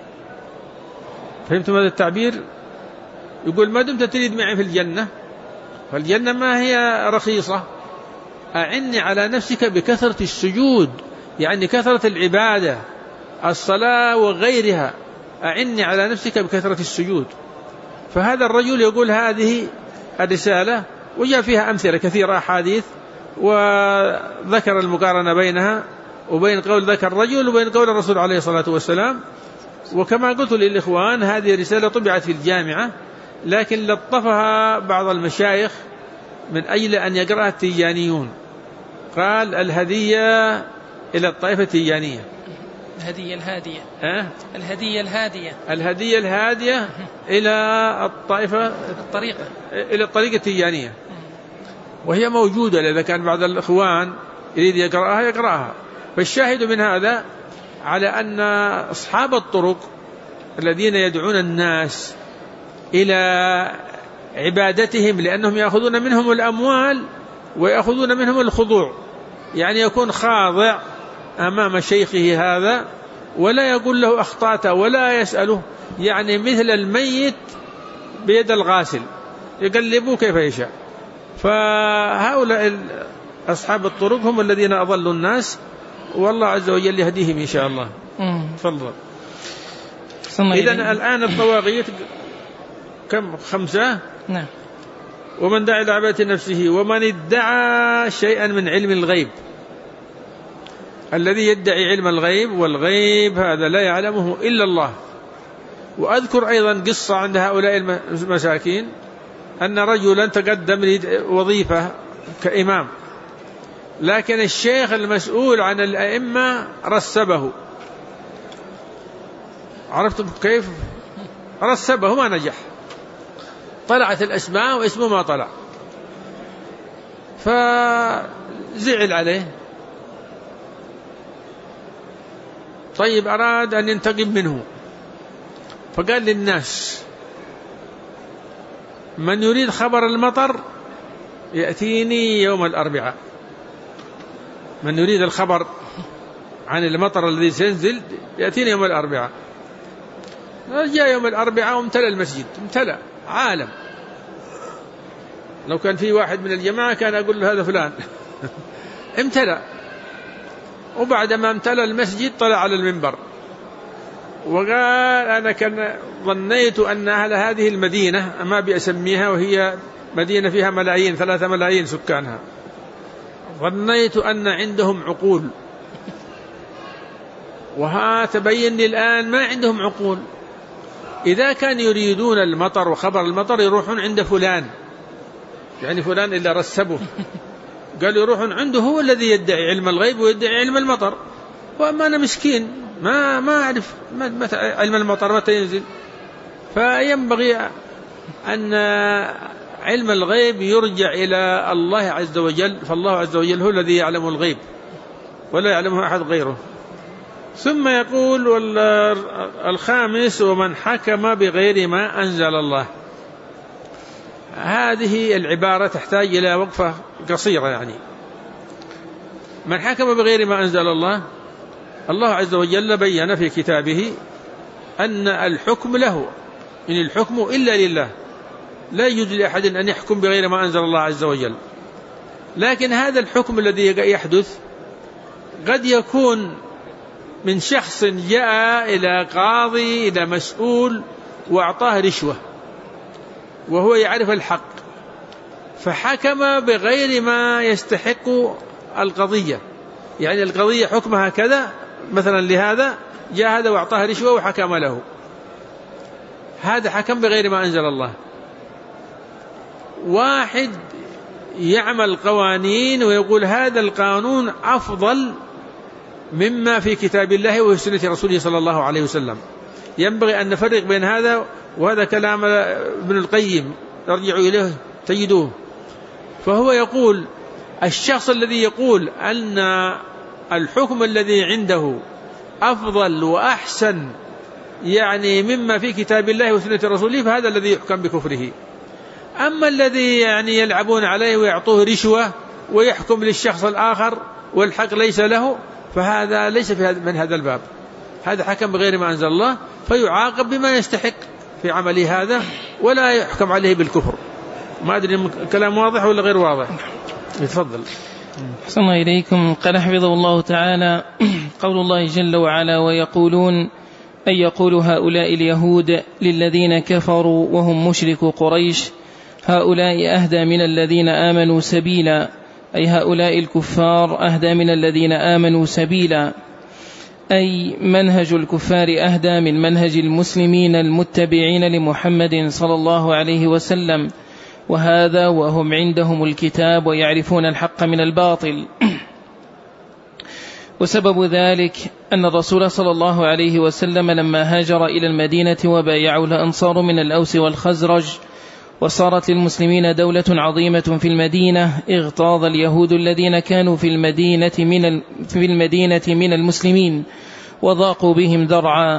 فهمتم هذا التعبير؟ يقول: ما دمت تريد معي في الجنة، فالجنة ما هي رخيصة، أعني على نفسك بكثرة السجود، يعني كثرة العبادة، الصلاة وغيرها، أعني على نفسك بكثرة السجود. فهذا الرجل يقول هذه الرسالة، وجاء فيها أمثلة كثيرة أحاديث، وذكر المقارنة بينها وبين قول ذاك الرجل وبين قول الرسول عليه الصلاة والسلام. وكما قلت للإخوان هذه الرسالة طبعت في الجامعة، لكن لطفها بعض المشايخ من أجل أن يقرأها التيجانيون. قال: الهدية إلى الطائفة التيجانية، الهدية الهادية، الهدية الهادية، الهدية الهادية إلى الطائفة، إلى الطريقة التيجانية، وهي موجودة. إذا كان بعض الإخوان يريد يقرأها. فالشاهد من هذا على أن أصحاب الطرق الذين يدعون الناس إلى عبادتهم، لأنهم يأخذون منهم الأموال ويأخذون منهم الخضوع، يعني يكون خاضع أمام شيخه هذا ولا يقول له أخطأت ولا يسأله، يعني مثل الميت بيد الغاسل يقلبه كيف يشاء. فهؤلاء أصحاب الطرق هم الذين أضلوا الناس، والله عز وجل يهديهم إن شاء الله. تفضل. إذن الآن الطواغيت كم؟ 5. نعم. ومن دعا إلى عبادة نفسه، ومن ادعى شيئا من علم الغيب. الذي يدعي علم الغيب، والغيب هذا لا يعلمه إلا الله. وأذكر أيضا قصة عند هؤلاء المساكين، أن رجلا تقدم لوظيفة كإمام، لكن الشيخ المسؤول عن الأئمة رسبه. عرفتم كيف؟ رسبه ما نجح، طلعت الأسماء واسمه ما طلع، فزعل عليه. طيب أراد أن ينتقم منه، فقال للناس: من يريد خبر المطر يأتيني يوم الأربعاء. من يريد الخبر عن المطر الذي سينزل يأتيني يوم الأربعاء. جاء يوم الأربعاء وامتلأ المسجد، امتلأ عالم. لو كان في واحد من الجماعة كان أقول له هذا فلان. امتلأ. وبعدما امتلأ المسجد طلع على المنبر وقال أنا ظنيت أن أهل هذه المدينة، ما بأسميها وهي مدينة فيها ملايين 3 ملايين سكانها، ظنيت أن عندهم عقول، وها تبين لي الآن ما عندهم عقول. إذا كان يريدون المطر وخبر المطر يروحون عند فلان، يعني فلان إلا رسبه، قالوا يروحون عنده، هو الذي يدعي علم الغيب ويدعي علم المطر. وأما أنا مسكين ما أعرف علم المطر متى ينزل. فينبغي أن علم الغيب يرجع إلى الله عز وجل، فالله عز وجل هو الذي يعلم الغيب ولا يعلمه أحد غيره. ثم يقول الخامس ومن حكم بغير ما أنزل الله. هذه العبارة تحتاج إلى وقفة قصيرة. يعني من حكم بغير ما أنزل الله، الله عز وجل بيّن في كتابه أن الحكم له، إن الحكم إلا لله، لا يجوز لأحد أن يحكم بغير ما أنزل الله عز وجل. لكن هذا الحكم الذي يحدث قد يكون من شخص جاء إلى قاضي إلى مسؤول وأعطاه رشوة وهو يعرف الحق، فحكم بغير ما يستحق القضية. يعني القضية حكمها كذا مثلا، لهذا جاء هذا وأعطاه رشوة وحكم له، هذا حكم بغير ما أنزل الله. واحد يعمل قوانين ويقول هذا القانون أفضل مما في كتاب الله وسنة رسوله صلى الله عليه وسلم. ينبغي أن نفرق بين هذا وهذا كلام ابن القيم، ارجعوا إليه تجدوه. فهو يقول الشخص الذي يقول أن الحكم الذي عنده أفضل وأحسن يعني مما في كتاب الله وسنة رسوله، فهذا الذي يحكم بكفره. أما الذي يعني يلعبون عليه ويعطوه رشوة ويحكم للشخص الآخر والحق ليس له، فهذا ليس من هذا الباب، هذا حكم بغير ما أنزل الله، فيعاقب بما يستحق في عمله هذا ولا يحكم عليه بالكفر. ما أدري الكلام واضح ولا غير واضح؟ يتفضل. أحسن الله إليكم. قال حفظه الله تعالى: قول الله جل وعلا: ويقولون أن يقول هؤلاء اليهود للذين كفروا وهم مشرك قريش هؤلاء أهدى من الذين آمنوا سبيلا، أي هؤلاء الكفار أهدى من الذين آمنوا سبيلا، أي منهج الكفار أهدى من منهج المسلمين المتبعين لمحمد صلى الله عليه وسلم، وهذا وهم عندهم الكتاب ويعرفون الحق من الباطل. وسبب ذلك أن الرسول صلى الله عليه وسلم لما هاجر إلى المدينة وبايعه الأنصار من الأوس والخزرج وصارت للمسلمين دولة عظيمة في المدينة، اغتاظ اليهود الذين كانوا في المدينة من المسلمين وضاقوا بهم ذرعا،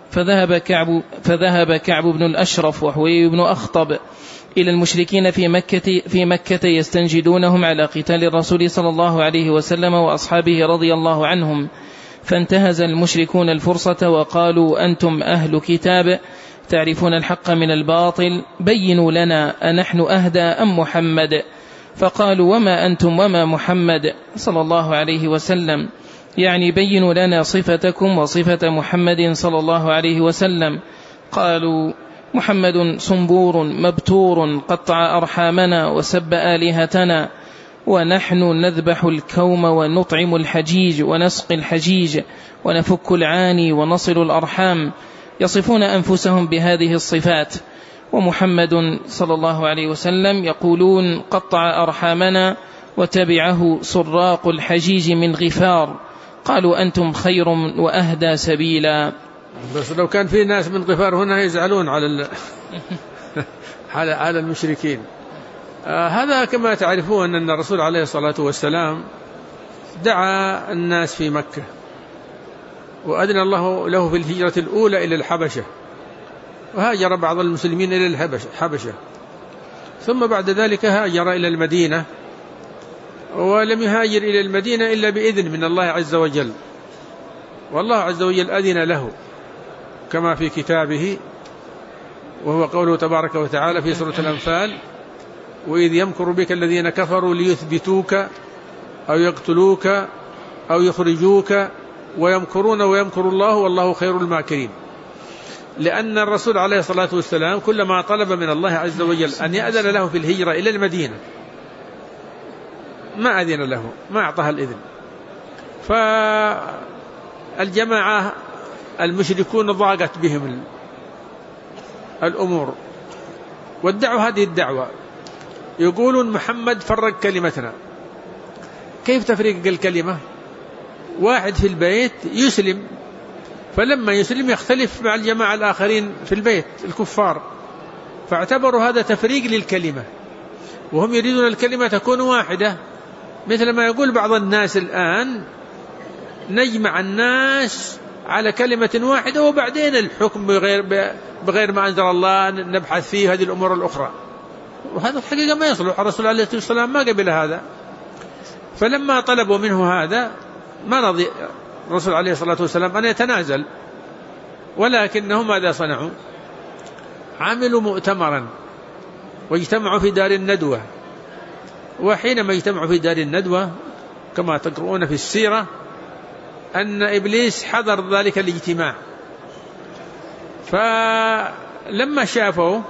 فذهب كعب بن الأشرف وحوي بن أخطب إلى المشركين في مكة يستنجدونهم على قتال الرسول صلى الله عليه وسلم وأصحابه رضي الله عنهم، فانتهز المشركون الفرصة وقالوا: أنتم أهل كتاب تعرفون الحق من الباطل، بينوا لنا أنحن أهدى أم محمد؟ فقالوا: وما أنتم وما محمد صلى الله عليه وسلم، يعني بينوا لنا صفتكم وصفة محمد صلى الله عليه وسلم. قالوا: محمد صنبور مبتور قطع أرحامنا وسب آلهتنا، ونحن نذبح الكوم ونطعم الحجيج ونسقي الحجيج ونفك العاني ونصل الأرحام. يصفون أنفسهم بهذه الصفات، ومحمد صلى الله عليه وسلم يقولون قطع أرحامنا وتبعه سراق الحجيج من غفار. قالوا: أنتم خير وأهدى سبيلا. بس لو كان في ناس من غفار هنا يزعلون على المشركين. هذا كما تعرفون أن الرسول عليه الصلاة والسلام دعا الناس في مكة، وأذن الله له في الهجرة الأولى إلى الحبشة، وهاجر بعض المسلمين إلى الحبشة، ثم بعد ذلك هاجر إلى المدينة، ولم يهاجر إلى المدينة إلا بإذن من الله عز وجل، والله عز وجل أذن له كما في كتابه، وهو قوله تبارك وتعالى في سورة الأنفال: وإذ يمكر بك الذين كفروا ليثبتوك أو يقتلوك أو يخرجوك ويمكرون ويمكر الله والله خير الماكرين. لأن الرسول عليه الصلاة والسلام كلما طلب من الله عز وجل أن يأذن له في الهجرة إلى المدينة ما أذن له، ما أعطاها الإذن. فالجماعة المشركون ضاقت بهم الأمور وادعوا هذه الدعوة، يقولون محمد فرق كلمتنا. كيف تفريق الكلمة؟ واحد في البيت يسلم، فلما يسلم يختلف مع الجماعة الآخرين في البيت الكفار، فاعتبروا هذا تفريق للكلمة، وهم يريدون الكلمة تكون واحدة، مثل ما يقول بعض الناس الآن: نجمع الناس على كلمة واحدة وبعدين الحكم بغير ما أنزل الله نبحث فيه هذه الأمور الأخرى. وهذا الحقيقة ما يصلح، الرسول عليه الصلاة والسلام ما قبل هذا. فلما طلبوا منه هذا ما رضي الرسول عليه الصلاة والسلام أن يتنازل، ولكنهم ماذا صنعوا؟ عملوا مؤتمرا واجتمعوا في دار الندوة. وحينما اجتمعوا في دار الندوة كما تقرؤون في السيرة أن إبليس حضر ذلك الاجتماع، فلما شافوا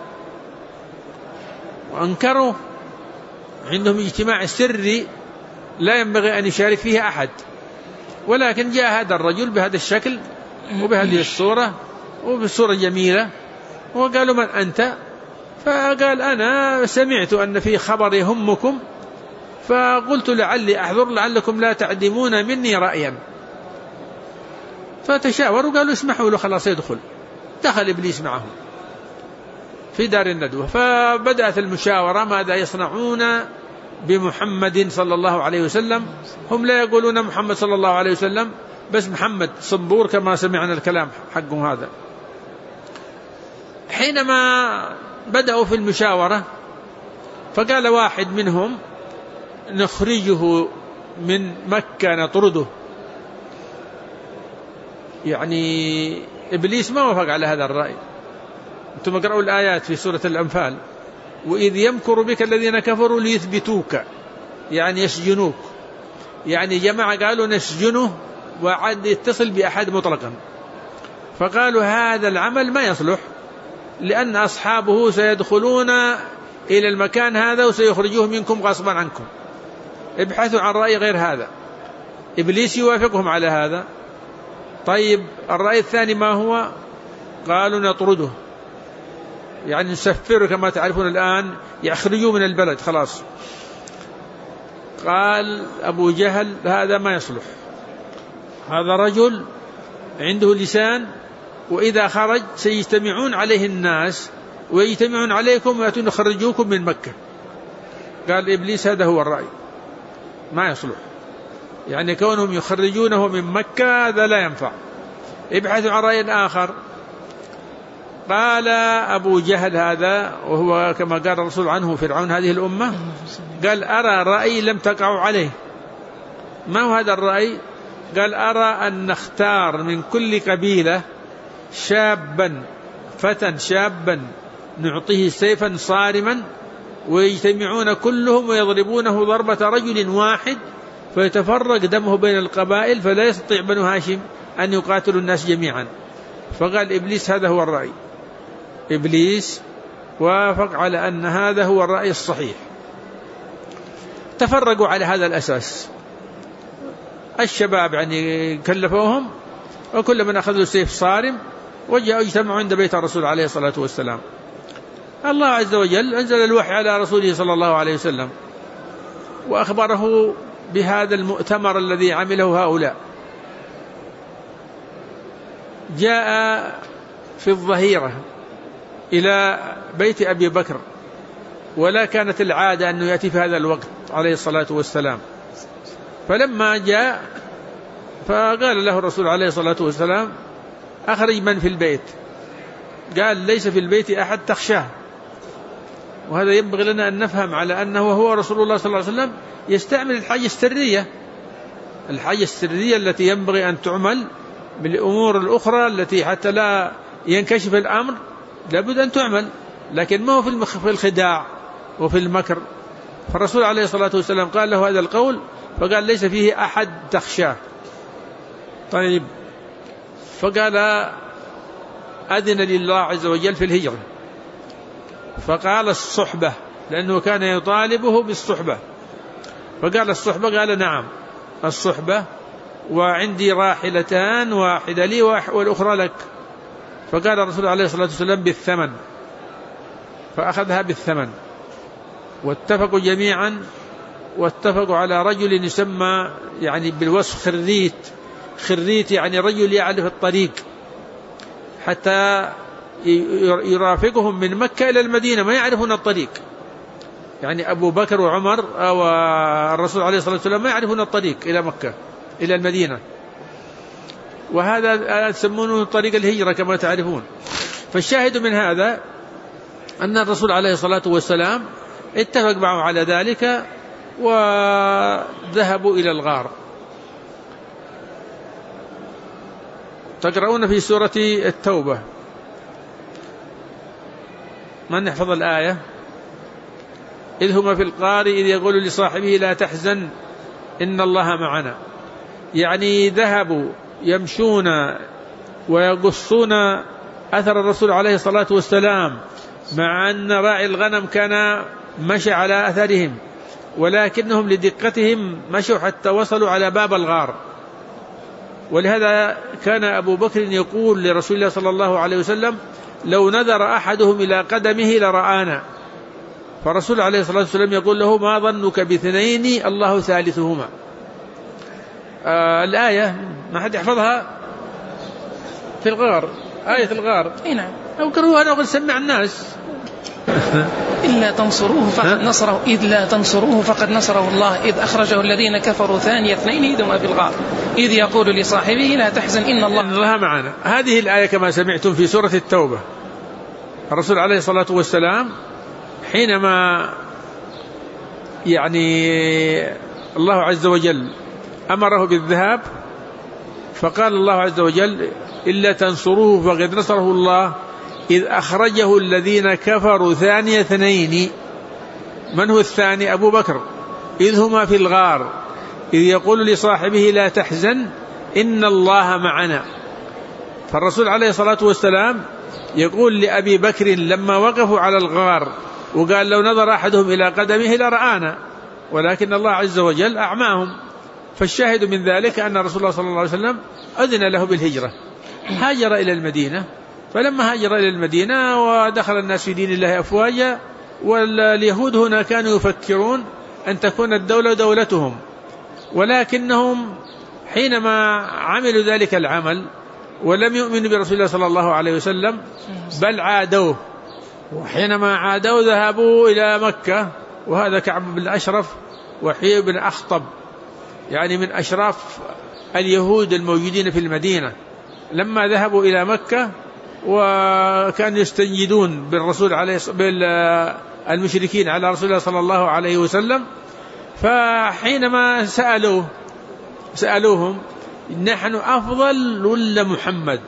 وأنكروا، عندهم اجتماع سري لا ينبغي أن يشارك فيه أحد، ولكن جاء هذا الرجل بهذا الشكل وبهذه الصورة وبالصورة جميلة، وقالوا: من أنت؟ فقال: أنا سمعت أن في خبر يهمكم فقلت لعلي أحضر لعلكم لا تعدمون مني رأيا. فتشاوروا قالوا: اسمحوا له خلاص يدخل. دخل إبليس معهم في دار الندوة، فبدأت المشاورة ماذا يصنعون بمحمد صلى الله عليه وسلم. هم لا يقولون محمد صلى الله عليه وسلم، بس محمد صنبور كما سمعنا الكلام حقهم هذا. حينما بدأوا في المشاورة فقال واحد منهم: نخرجه من مكة نطرده. يعني إبليس ما وافق على هذا الرأي. أنتم اقرأوا الآيات في سورة الأنفال: وإذ يمكر بك الذين كفروا ليثبتوك، يعني يسجنوك. يعني جماعة قالوا نسجنه وعد يتصل بأحد مطلقا، فقالوا هذا العمل ما يصلح، لأن أصحابه سيدخلون إلى المكان هذا وسيخرجوه منكم غصبا عنكم، ابحثوا عن رأي غير هذا. إبليس يوافقهم على هذا. طيب الرأي الثاني ما هو؟ قالوا نطرده، يعني نسفره كما تعرفون الآن، يخرجوه من البلد خلاص. قال أبو جهل: هذا ما يصلح، هذا رجل عنده لسان، وإذا خرج سيجتمعون عليه الناس ويجتمعون عليكم ويأتون يخرجوكم من مكة. قال إبليس: هذا هو الرأي، ما يصلح، يعني كونهم يخرجونه من مكة هذا لا ينفع، ابحثوا عن رأي آخر. قال أبو جهل هذا، وهو كما قال الرسول عنه فرعون هذه الأمة، قال: أرى رأي لم تقعوا عليه. ما هو هذا الرأي؟ قال: أرى أن نختار من كل قبيلة شابا، فتى شابا، نعطيه سيفا صارما، ويجتمعون كلهم ويضربونه ضربة رجل واحد، فيتفرق دمه بين القبائل، فلا يستطيع بنو هاشم أن يقاتلوا الناس جميعا. فقال إبليس: هذا هو الرأي. إبليس وافق على أن هذا هو الرأي الصحيح. تفرقوا على هذا الأساس الشباب، يعني كلفوهم، وكل من أخذوا سيف صارم وجاءوا اجتمعوا عند بيت الرسول عليه الصلاة والسلام. الله عز وجل أنزل الوحي على رسوله صلى الله عليه وسلم وأخبره بهذا المؤتمر الذي عمله هؤلاء. جاء في الظهيرة إلى بيت أبي بكر، ولا كانت العادة أنه يأتي في هذا الوقت عليه الصلاة والسلام. فلما جاء فقال له الرسول عليه الصلاة والسلام: أخرج من في البيت. قال: ليس في البيت أحد تخشاه. وهذا ينبغي لنا أن نفهم على أنه هو رسول الله صلى الله عليه وسلم يستعمل الحاجة السرية، الحاجة السرية التي ينبغي أن تعمل بالأمور الأخرى التي حتى لا ينكشف الأمر لابد أن تعمل، لكن ما هو في الخداع وفي المكر. فالرسول عليه الصلاة والسلام قال له هذا القول فقال ليس فيه أحد تخشاه. طيب، فقال أذن لله عز وجل في الهجرة، فقال الصحبة، لأنه كان يطالبه بالصحبة، فقال الصحبة، قال نعم الصحبة، وعندي راحلتان، واحدة لي والأخرى لك. فقال الرسول عليه الصلاة والسلام بالثمن، فأخذها بالثمن. واتفقوا جميعا، واتفقوا على رجل يسمى يعني بالوصف خريت، خريت يعني رجل يعرف الطريق، حتى يرافقهم من مكة إلى المدينة ما يعرفون الطريق، يعني أبو بكر وعمر والرسول عليه الصلاة والسلام ما يعرفون الطريق إلى مكة إلى المدينة، وهذا يسمونه طريق الهجرة كما تعرفون. فالشاهد من هذا أن الرسول عليه الصلاة والسلام اتفق معه على ذلك، وذهبوا إلى الغار. تقرؤون في سورة التوبة، من يحفظ الآية؟ إذ هما في الغار إذ يقول لصاحبه لا تحزن إن الله معنا. يعني ذهبوا يمشون ويقصون أثر الرسول عليه الصلاة والسلام، مع أن راعي الغنم كان مشى على أثرهم، ولكنهم لدقتهم مشوا حتى وصلوا على باب الغار. ولهذا كان أبو بكر يقول لرسول الله صلى الله عليه وسلم لو نظر أحدهم إلى قدمه لرآنا. فالرسول عليه الصلاة والسلام يقول له ما ظنك باثنين الله ثالثهما. الآية ما حد يحفظها في الغار، آية الغار. نعم. أو كروها أنا أقول سمع الناس. إلا تنصروه فقد نصره، إذ لا تنصروه فقد نصره الله إذ أخرجه الذين كفروا ثاني اثنين إذ هما في الغار إذ يقول لصاحبه لا تحزن إن الله معنا. هذه الآية كما سمعتم في سورة التوبة. الرسول عليه الصلاة والسلام حينما يعني الله عز وجل أمره بالذهاب، فقال الله عز وجل إلا تنصروه فقد نصره الله إذ أخرجه الذين كفروا ثاني اثنين. من هو الثاني؟ أبو بكر. إذ هما في الغار إذ يقول لصاحبه لا تحزن إن الله معنا. فالرسول عليه الصلاة والسلام يقول لأبي بكر لما وقفوا على الغار وقال لو نظر أحدهم إلى قدمه لرآنا، ولكن الله عز وجل أعماهم. فالشاهد من ذلك أن رسول الله صلى الله عليه وسلم أذن له بالهجرة، هاجر إلى المدينة. فلما هاجر إلى المدينة ودخل الناس في دين الله أفواجا، واليهود هنا كانوا يفكرون أن تكون الدولة دولتهم، ولكنهم حينما عملوا ذلك العمل ولم يؤمنوا برسول الله صلى الله عليه وسلم بل عادوه، وحينما عادوا ذهبوا إلى مكة. وهذا كعب بن الأشرف وحيي بن أخطب، يعني من أشراف اليهود الموجودين في المدينة، لما ذهبوا إلى مكة وكانوا يستنجدون بالرسول عليه بالمشركين على رسول الله صلى الله عليه وسلم. فحينما سألوهم نحن أفضل ولا محمد؟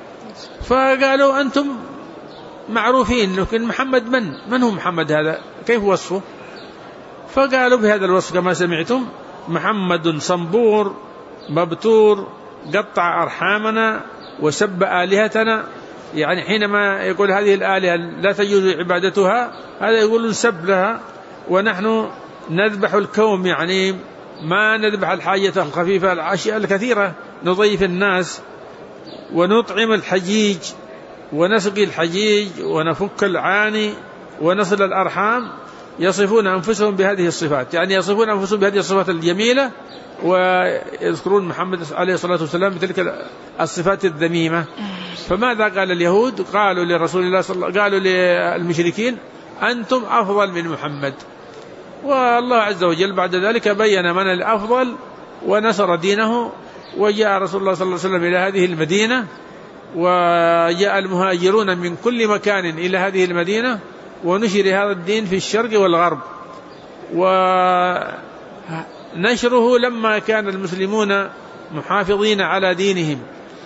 فقالوا أنتم معروفين، لكن محمد من هو محمد هذا؟ كيف وصفه؟ فقالوا بهذا الوصف كما سمعتم: محمد صنبور مبتور قطع أرحامنا وسب آلهتنا. يعني حينما يقول هذه الآلهة لا تجوز عبادتها، هذا يقول نسب لها، ونحن نذبح الكوم، يعني ما نذبح الحاجة الخفيفة، الأشياء الكثيرة نضيف الناس ونطعم الحجيج ونسقي الحجيج ونفك العاني ونصل الأرحام. يصفون أنفسهم بهذه الصفات، يعني يصفون أنفسهم بهذه الصفات الجميلة، ويذكرون محمد عليه الصلاة والسلام بتلك الصفات الذميمة. فماذا قال اليهود؟ قالوا لرسول الله قالوا للمشركين أنتم أفضل من محمد. والله عز وجل بعد ذلك بين من الأفضل ونصر دينه، وجاء رسول الله صلى الله عليه وسلم إلى هذه المدينة، وجاء المهاجرون من كل مكان إلى هذه المدينة، ونشر هذا الدين في الشرق والغرب. ونشره لما كان المسلمون محافظين على دينهم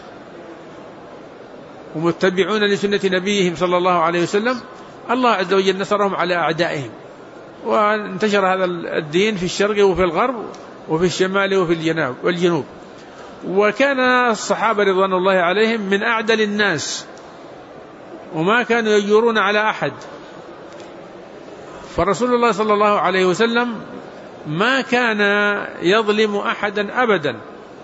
ومتبعون لسنة نبيهم صلى الله عليه وسلم، الله عز وجل نصرهم على أعدائهم، وانتشر هذا الدين في الشرق وفي الغرب وفي الشمال وفي الجنوب. وكان الصحابة رضوان الله عليهم من أعدل الناس، وما كانوا يجورون على أحد. فرسول الله صلى الله عليه وسلم ما كان يظلم أحدا أبدا.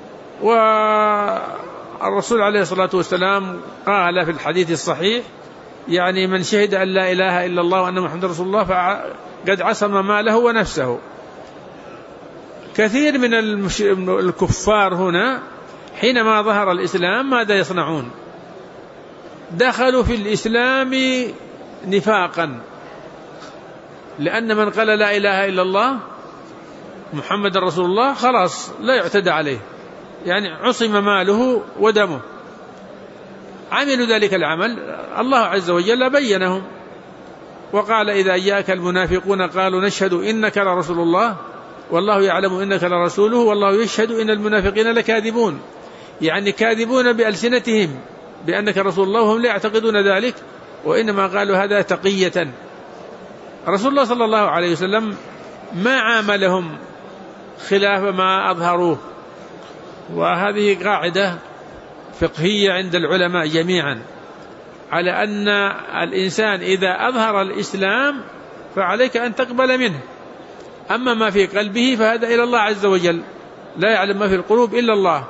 والرسول عليه الصلاة والسلام قال في الحديث الصحيح يعني من شهد أن لا إله إلا الله وأن محمد رسول الله فقد عصم ماله ونفسه. كثير من الكفار هنا حينما ظهر الإسلام ماذا يصنعون؟ دخلوا في الإسلام نفاقا، لأن من قال لا إله إلا الله محمد رسول الله خلاص لا يعتدى عليه، يعني عصم ماله ودمه. عملوا ذلك العمل، الله عز وجل بينهم وقال إذا جاءك المنافقون قالوا نشهد إنك لرسول الله والله يعلم إنك لرسوله والله يشهد إن المنافقين لكاذبون، يعني كاذبون بألسنتهم بأنك رسول الله وهم لا يعتقدون ذلك، وإنما قالوا هذا تقية. رسول الله صلى الله عليه وسلم ما عاملهم خلاف ما أظهروه. وهذه قاعدة فقهية عند العلماء جميعا على أن الإنسان إذا أظهر الإسلام فعليك أن تقبل منه، أما ما في قلبه فهذا إلى الله عز وجل، لا يعلم ما في القلوب إلا الله.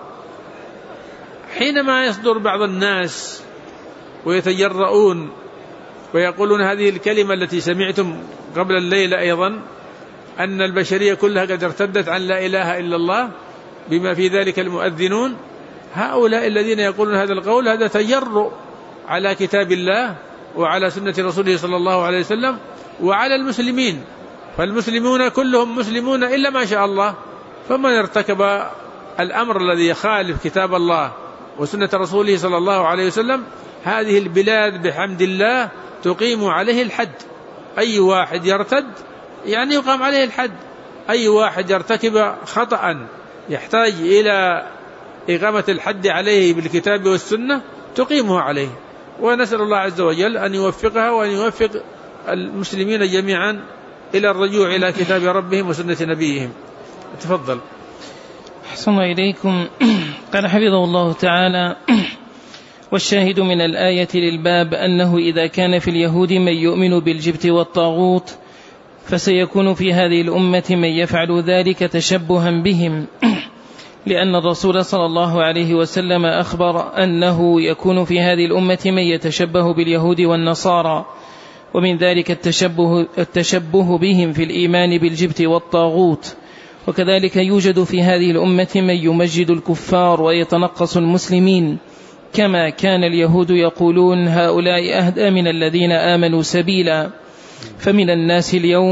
حينما يصدر بعض الناس ويتجرؤون ويقولون هذه الكلمة التي سمعتم قبل الليلة أيضا أن البشرية كلها قد ارتدت عن لا إله إلا الله بما في ذلك المؤذنون، هؤلاء الذين يقولون هذا القول هذا تجرؤ على كتاب الله وعلى سنة رسوله صلى الله عليه وسلم وعلى المسلمين، فالمسلمون كلهم مسلمون إلا ما شاء الله. فمن ارتكب الأمر الذي يخالف كتاب الله وسنة رسوله صلى الله عليه وسلم هذه البلاد بحمد الله تقيم عليه الحد. أي واحد يرتد يعني يقام عليه الحد، أي واحد يرتكب خطأ يحتاج إلى إقامة الحد عليه بالكتاب والسنة تقيمه عليه. ونسأل الله عز وجل أن يوفقها وأن يوفق المسلمين جميعا إلى الرجوع إلى كتاب ربهم وسنة نبيهم. تفضل. أحسن إليكم. قال حفظه الله تعالى: والشاهد من الآية للباب أنه إذا كان في اليهود من يؤمن بالجبت والطاغوت فسيكون في هذه الأمة من يفعل ذلك تشبها بهم، لأن الرسول صلى الله عليه وسلم أخبر أنه يكون في هذه الأمة من يتشبه باليهود والنصارى، ومن ذلك التشبه بهم في الإيمان بالجبت والطاغوت. وكذلك يوجد في هذه الأمة من يمجد الكفار ويتنقص المسلمين، كما كان اليهود يقولون هؤلاء أهدى من الذين آمنوا سبيلا. فمن الناس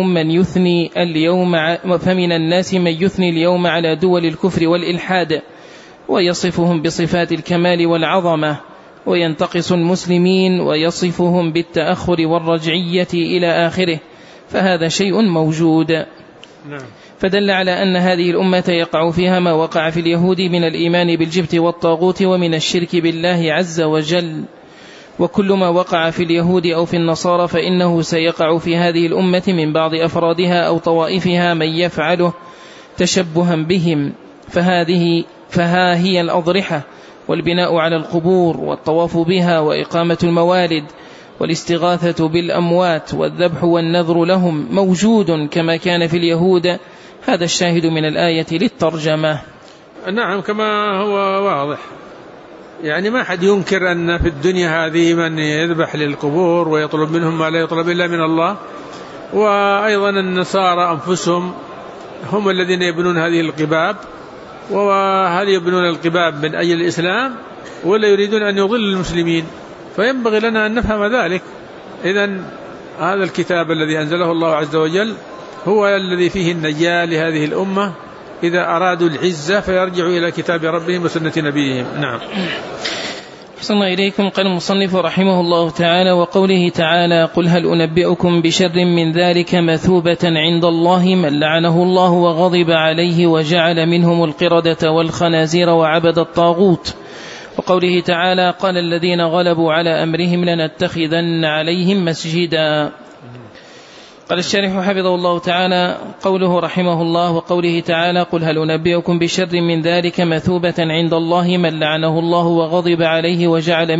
من يثني اليوم على دول الكفر والإلحاد ويصفهم بصفات الكمال والعظمة، وينتقص المسلمين ويصفهم بالتأخر والرجعية إلى آخره، فهذا شيء موجود. نعم. فدل على أن هذه الأمة يقع فيها ما وقع في اليهود من الإيمان بالجبت والطاغوت ومن الشرك بالله عز وجل. وكل ما وقع في اليهود أو في النصارى فإنه سيقع في هذه الأمة من بعض أفرادها أو طوائفها من يفعله تشبها بهم. فها هي الأضرحة والبناء على القبور والطواف بها وإقامة الموالد والاستغاثة بالأموات والذبح والنذر لهم موجود كما كان في اليهود. هذا الشاهد من الآية للترجمة. نعم، كما هو واضح، يعني ما حد ينكر أن في الدنيا هذه من يذبح للقبور ويطلب منهم ما لا يطلب إلا من الله. وأيضا النصارى أنفسهم هم الذين يبنون هذه القباب، وهل يبنون القباب من أجل الإسلام ولا يريدون أن يضلوا المسلمين؟ فينبغي لنا أن نفهم ذلك. إذن هذا الكتاب الذي أنزله الله عز وجل هو الذي فيه النجاة لهذه الأمة إذا أرادوا العزة فيرجعوا إلى كتاب ربهم وسنة نبيهم. نعم. أحسن الله إليكم. قال المصنف رحمه الله تعالى: وقوله تعالى: قل هل أنبئكم بشر من ذلك مثوبة عند الله من لعنه الله وغضب عليه وجعل منهم القردة والخنازير وعبد الطاغوت. وقوله تعالى: قال الذين غلبوا على أمرهم لنتخذن عليهم مسجدا. قال الشارح حفظه الله تعالى: قوله رحمه الله وقوله تعالى: قل هل أنبئكم بشر من ذلك مثوبة عند الله من لعنه الله وغضب عليه وجعل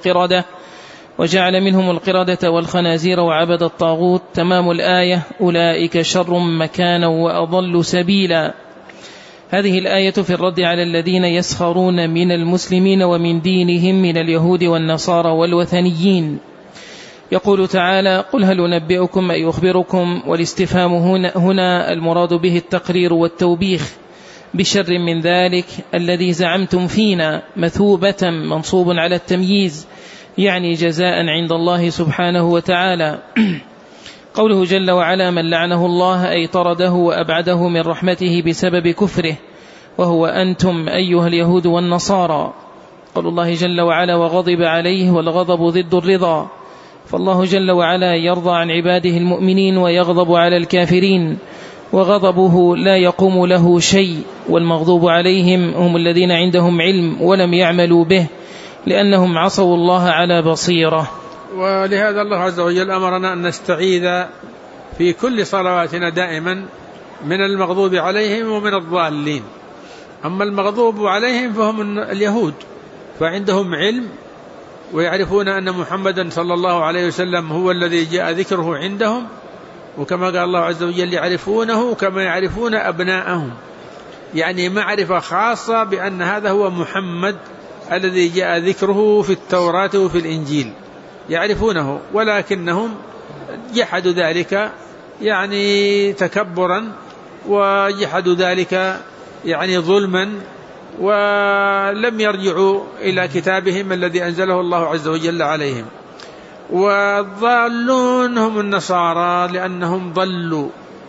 منهم القردة والخنازير وعبد الطاغوت. تمام الآية: أولئك شر مكانا وأضل سبيلا. هذه الآية في الرد على الذين يسخرون من المسلمين ومن دينهم من اليهود والنصارى والوثنيين. يقول تعالى: قل هل أنبئكم أي أخبركم، والاستفهام هنا المراد به التقرير والتوبيخ، بشر من ذلك الذي زعمتم فينا، مثوبة منصوب على التمييز، يعني جزاء عند الله سبحانه وتعالى. قوله جل وعلا: من لعنه الله أي طرده وأبعده من رحمته بسبب كفره، وهو أنتم أيها اليهود والنصارى. قول الله جل وعلا: وغضب عليه، والغضب ضد الرضا، فالله جل وعلا يرضى عن عباده المؤمنين ويغضب على الكافرين، وغضبه لا يقوم له شيء. والمغضوب عليهم هم الذين عندهم علم ولم يعملوا به، لأنهم عصوا الله على بصيرة. ولهذا الله عز وجل أمرنا أن نستعيذ في كل صلواتنا دائما من المغضوب عليهم ومن الضالين. أما المغضوب عليهم فهم اليهود، فعندهم علم ويعرفون أن محمدا صلى الله عليه وسلم هو الذي جاء ذكره عندهم، وكما قال الله عز وجل: يعرفونه كما يعرفون أبناءهم، يعني معرفة خاصة بأن هذا هو محمد الذي جاء ذكره في التوراة وفي الإنجيل، يعرفونه، ولكنهم جحدوا ذلك يعني تكبرا، وجحدوا ذلك يعني ظلما، ولم يرجعوا إلى كتابهم الذي أنزله الله عز وجل عليهم. والضالون هم النصارى لأنهم ضلوا،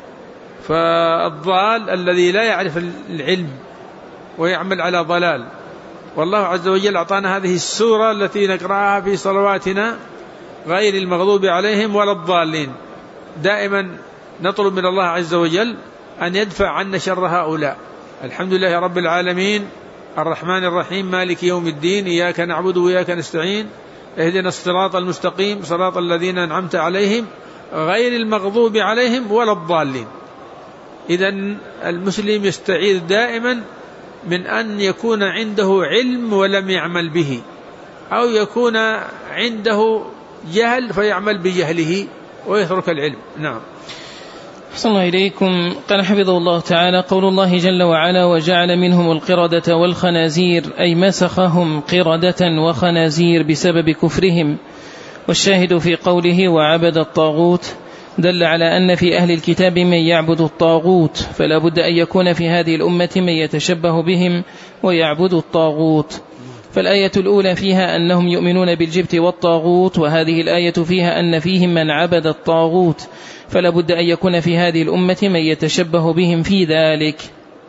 فالضال الذي لا يعرف العلم ويعمل على ضلال. والله عز وجل أعطانا هذه السورة التي نقرأها في صلواتنا: غير المغضوب عليهم ولا الضالين. دائما نطلب من الله عز وجل أن يدفع عنا شر هؤلاء. الحمد لله رب العالمين، الرحمن الرحيم، مالك يوم الدين، إياك نعبد وإياك نستعين، اهدنا الصراط المستقيم، صراط الذين أنعمت عليهم غير المغضوب عليهم ولا الضالين. إذن المسلم يستعيذ دائما من أن يكون عنده علم ولم يعمل به، أو يكون عنده جهل فيعمل بجهله ويترك العلم. نعم. أحسن الله إليكم. قال حفظه الله تعالى: قول الله جل وعلا: وجعل منهم القردة والخنازير، أي مسخهم قردة وخنازير بسبب كفرهم. والشاهد في قوله: وعبد الطاغوت، دل على أن في أهل الكتاب من يعبد الطاغوت، فلا بد أن يكون في هذه الأمة من يتشبه بهم ويعبد الطاغوت. فالآية الأولى فيها أنهم يؤمنون بالجبت والطاغوت، وهذه الآية فيها أن فيهم من عبد الطاغوت، فلا بد أن يكون في هذه الأمة من يتشبه بهم في ذلك.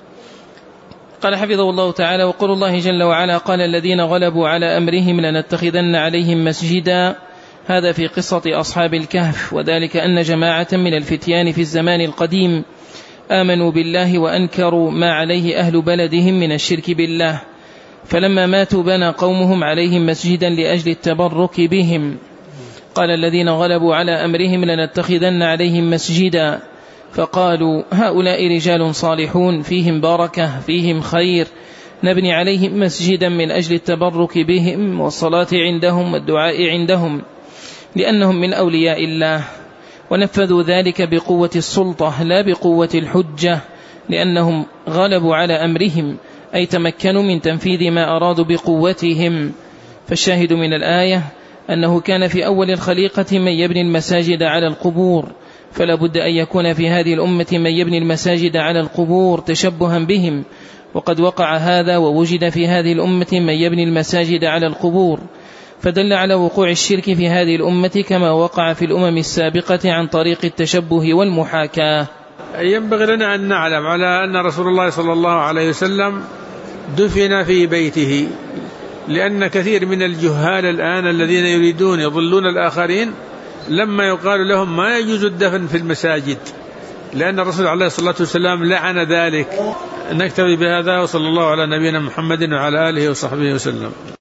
قال حفظه الله تعالى: وقول الله جل وعلا: قال الذين غلبوا على أمرهم لنتخذن عليهم مسجدا. هذا في قصة أصحاب الكهف، وذلك أن جماعة من الفتيان في الزمان القديم آمنوا بالله وأنكروا ما عليه أهل بلدهم من الشرك بالله، فلما ماتوا بنى قومهم عليهم مسجدا لأجل التبرك بهم. قال الذين غلبوا على أمرهم لنتخذن عليهم مسجدا، فقالوا: هؤلاء رجال صالحون فيهم بركة فيهم خير، نبني عليهم مسجدا من أجل التبرك بهم والصلاة عندهم والدعاء عندهم، لأنهم من أولياء الله. ونفذوا ذلك بقوة السلطة لا بقوة الحجة، لأنهم غلبوا على أمرهم، أي تمكنوا من تنفيذ ما أرادوا بقوتهم. فالشاهد من الآية أنه كان في أول الخليقة من يبني المساجد على القبور، فلا بد أن يكون في هذه الأمة من يبني المساجد على القبور تشبها بهم، وقد وقع هذا ووجد في هذه الأمة من يبني المساجد على القبور، فدل على وقوع الشرك في هذه الأمة كما وقع في الأمم السابقة عن طريق التشبه والمحاكاة. ينبغي لنا أن نعلم على أن رسول الله صلى الله عليه وسلم دفن في بيته، لأن كثير من الجهال الآن الذين يريدون يضلون الآخرين لما يقال لهم ما يجوز الدفن في المساجد، لأن الرسول عليه الصلاة والسلام لعن ذلك. نكتفي بهذا، وصلى الله على نبينا محمد وعلى آله وصحبه وسلم.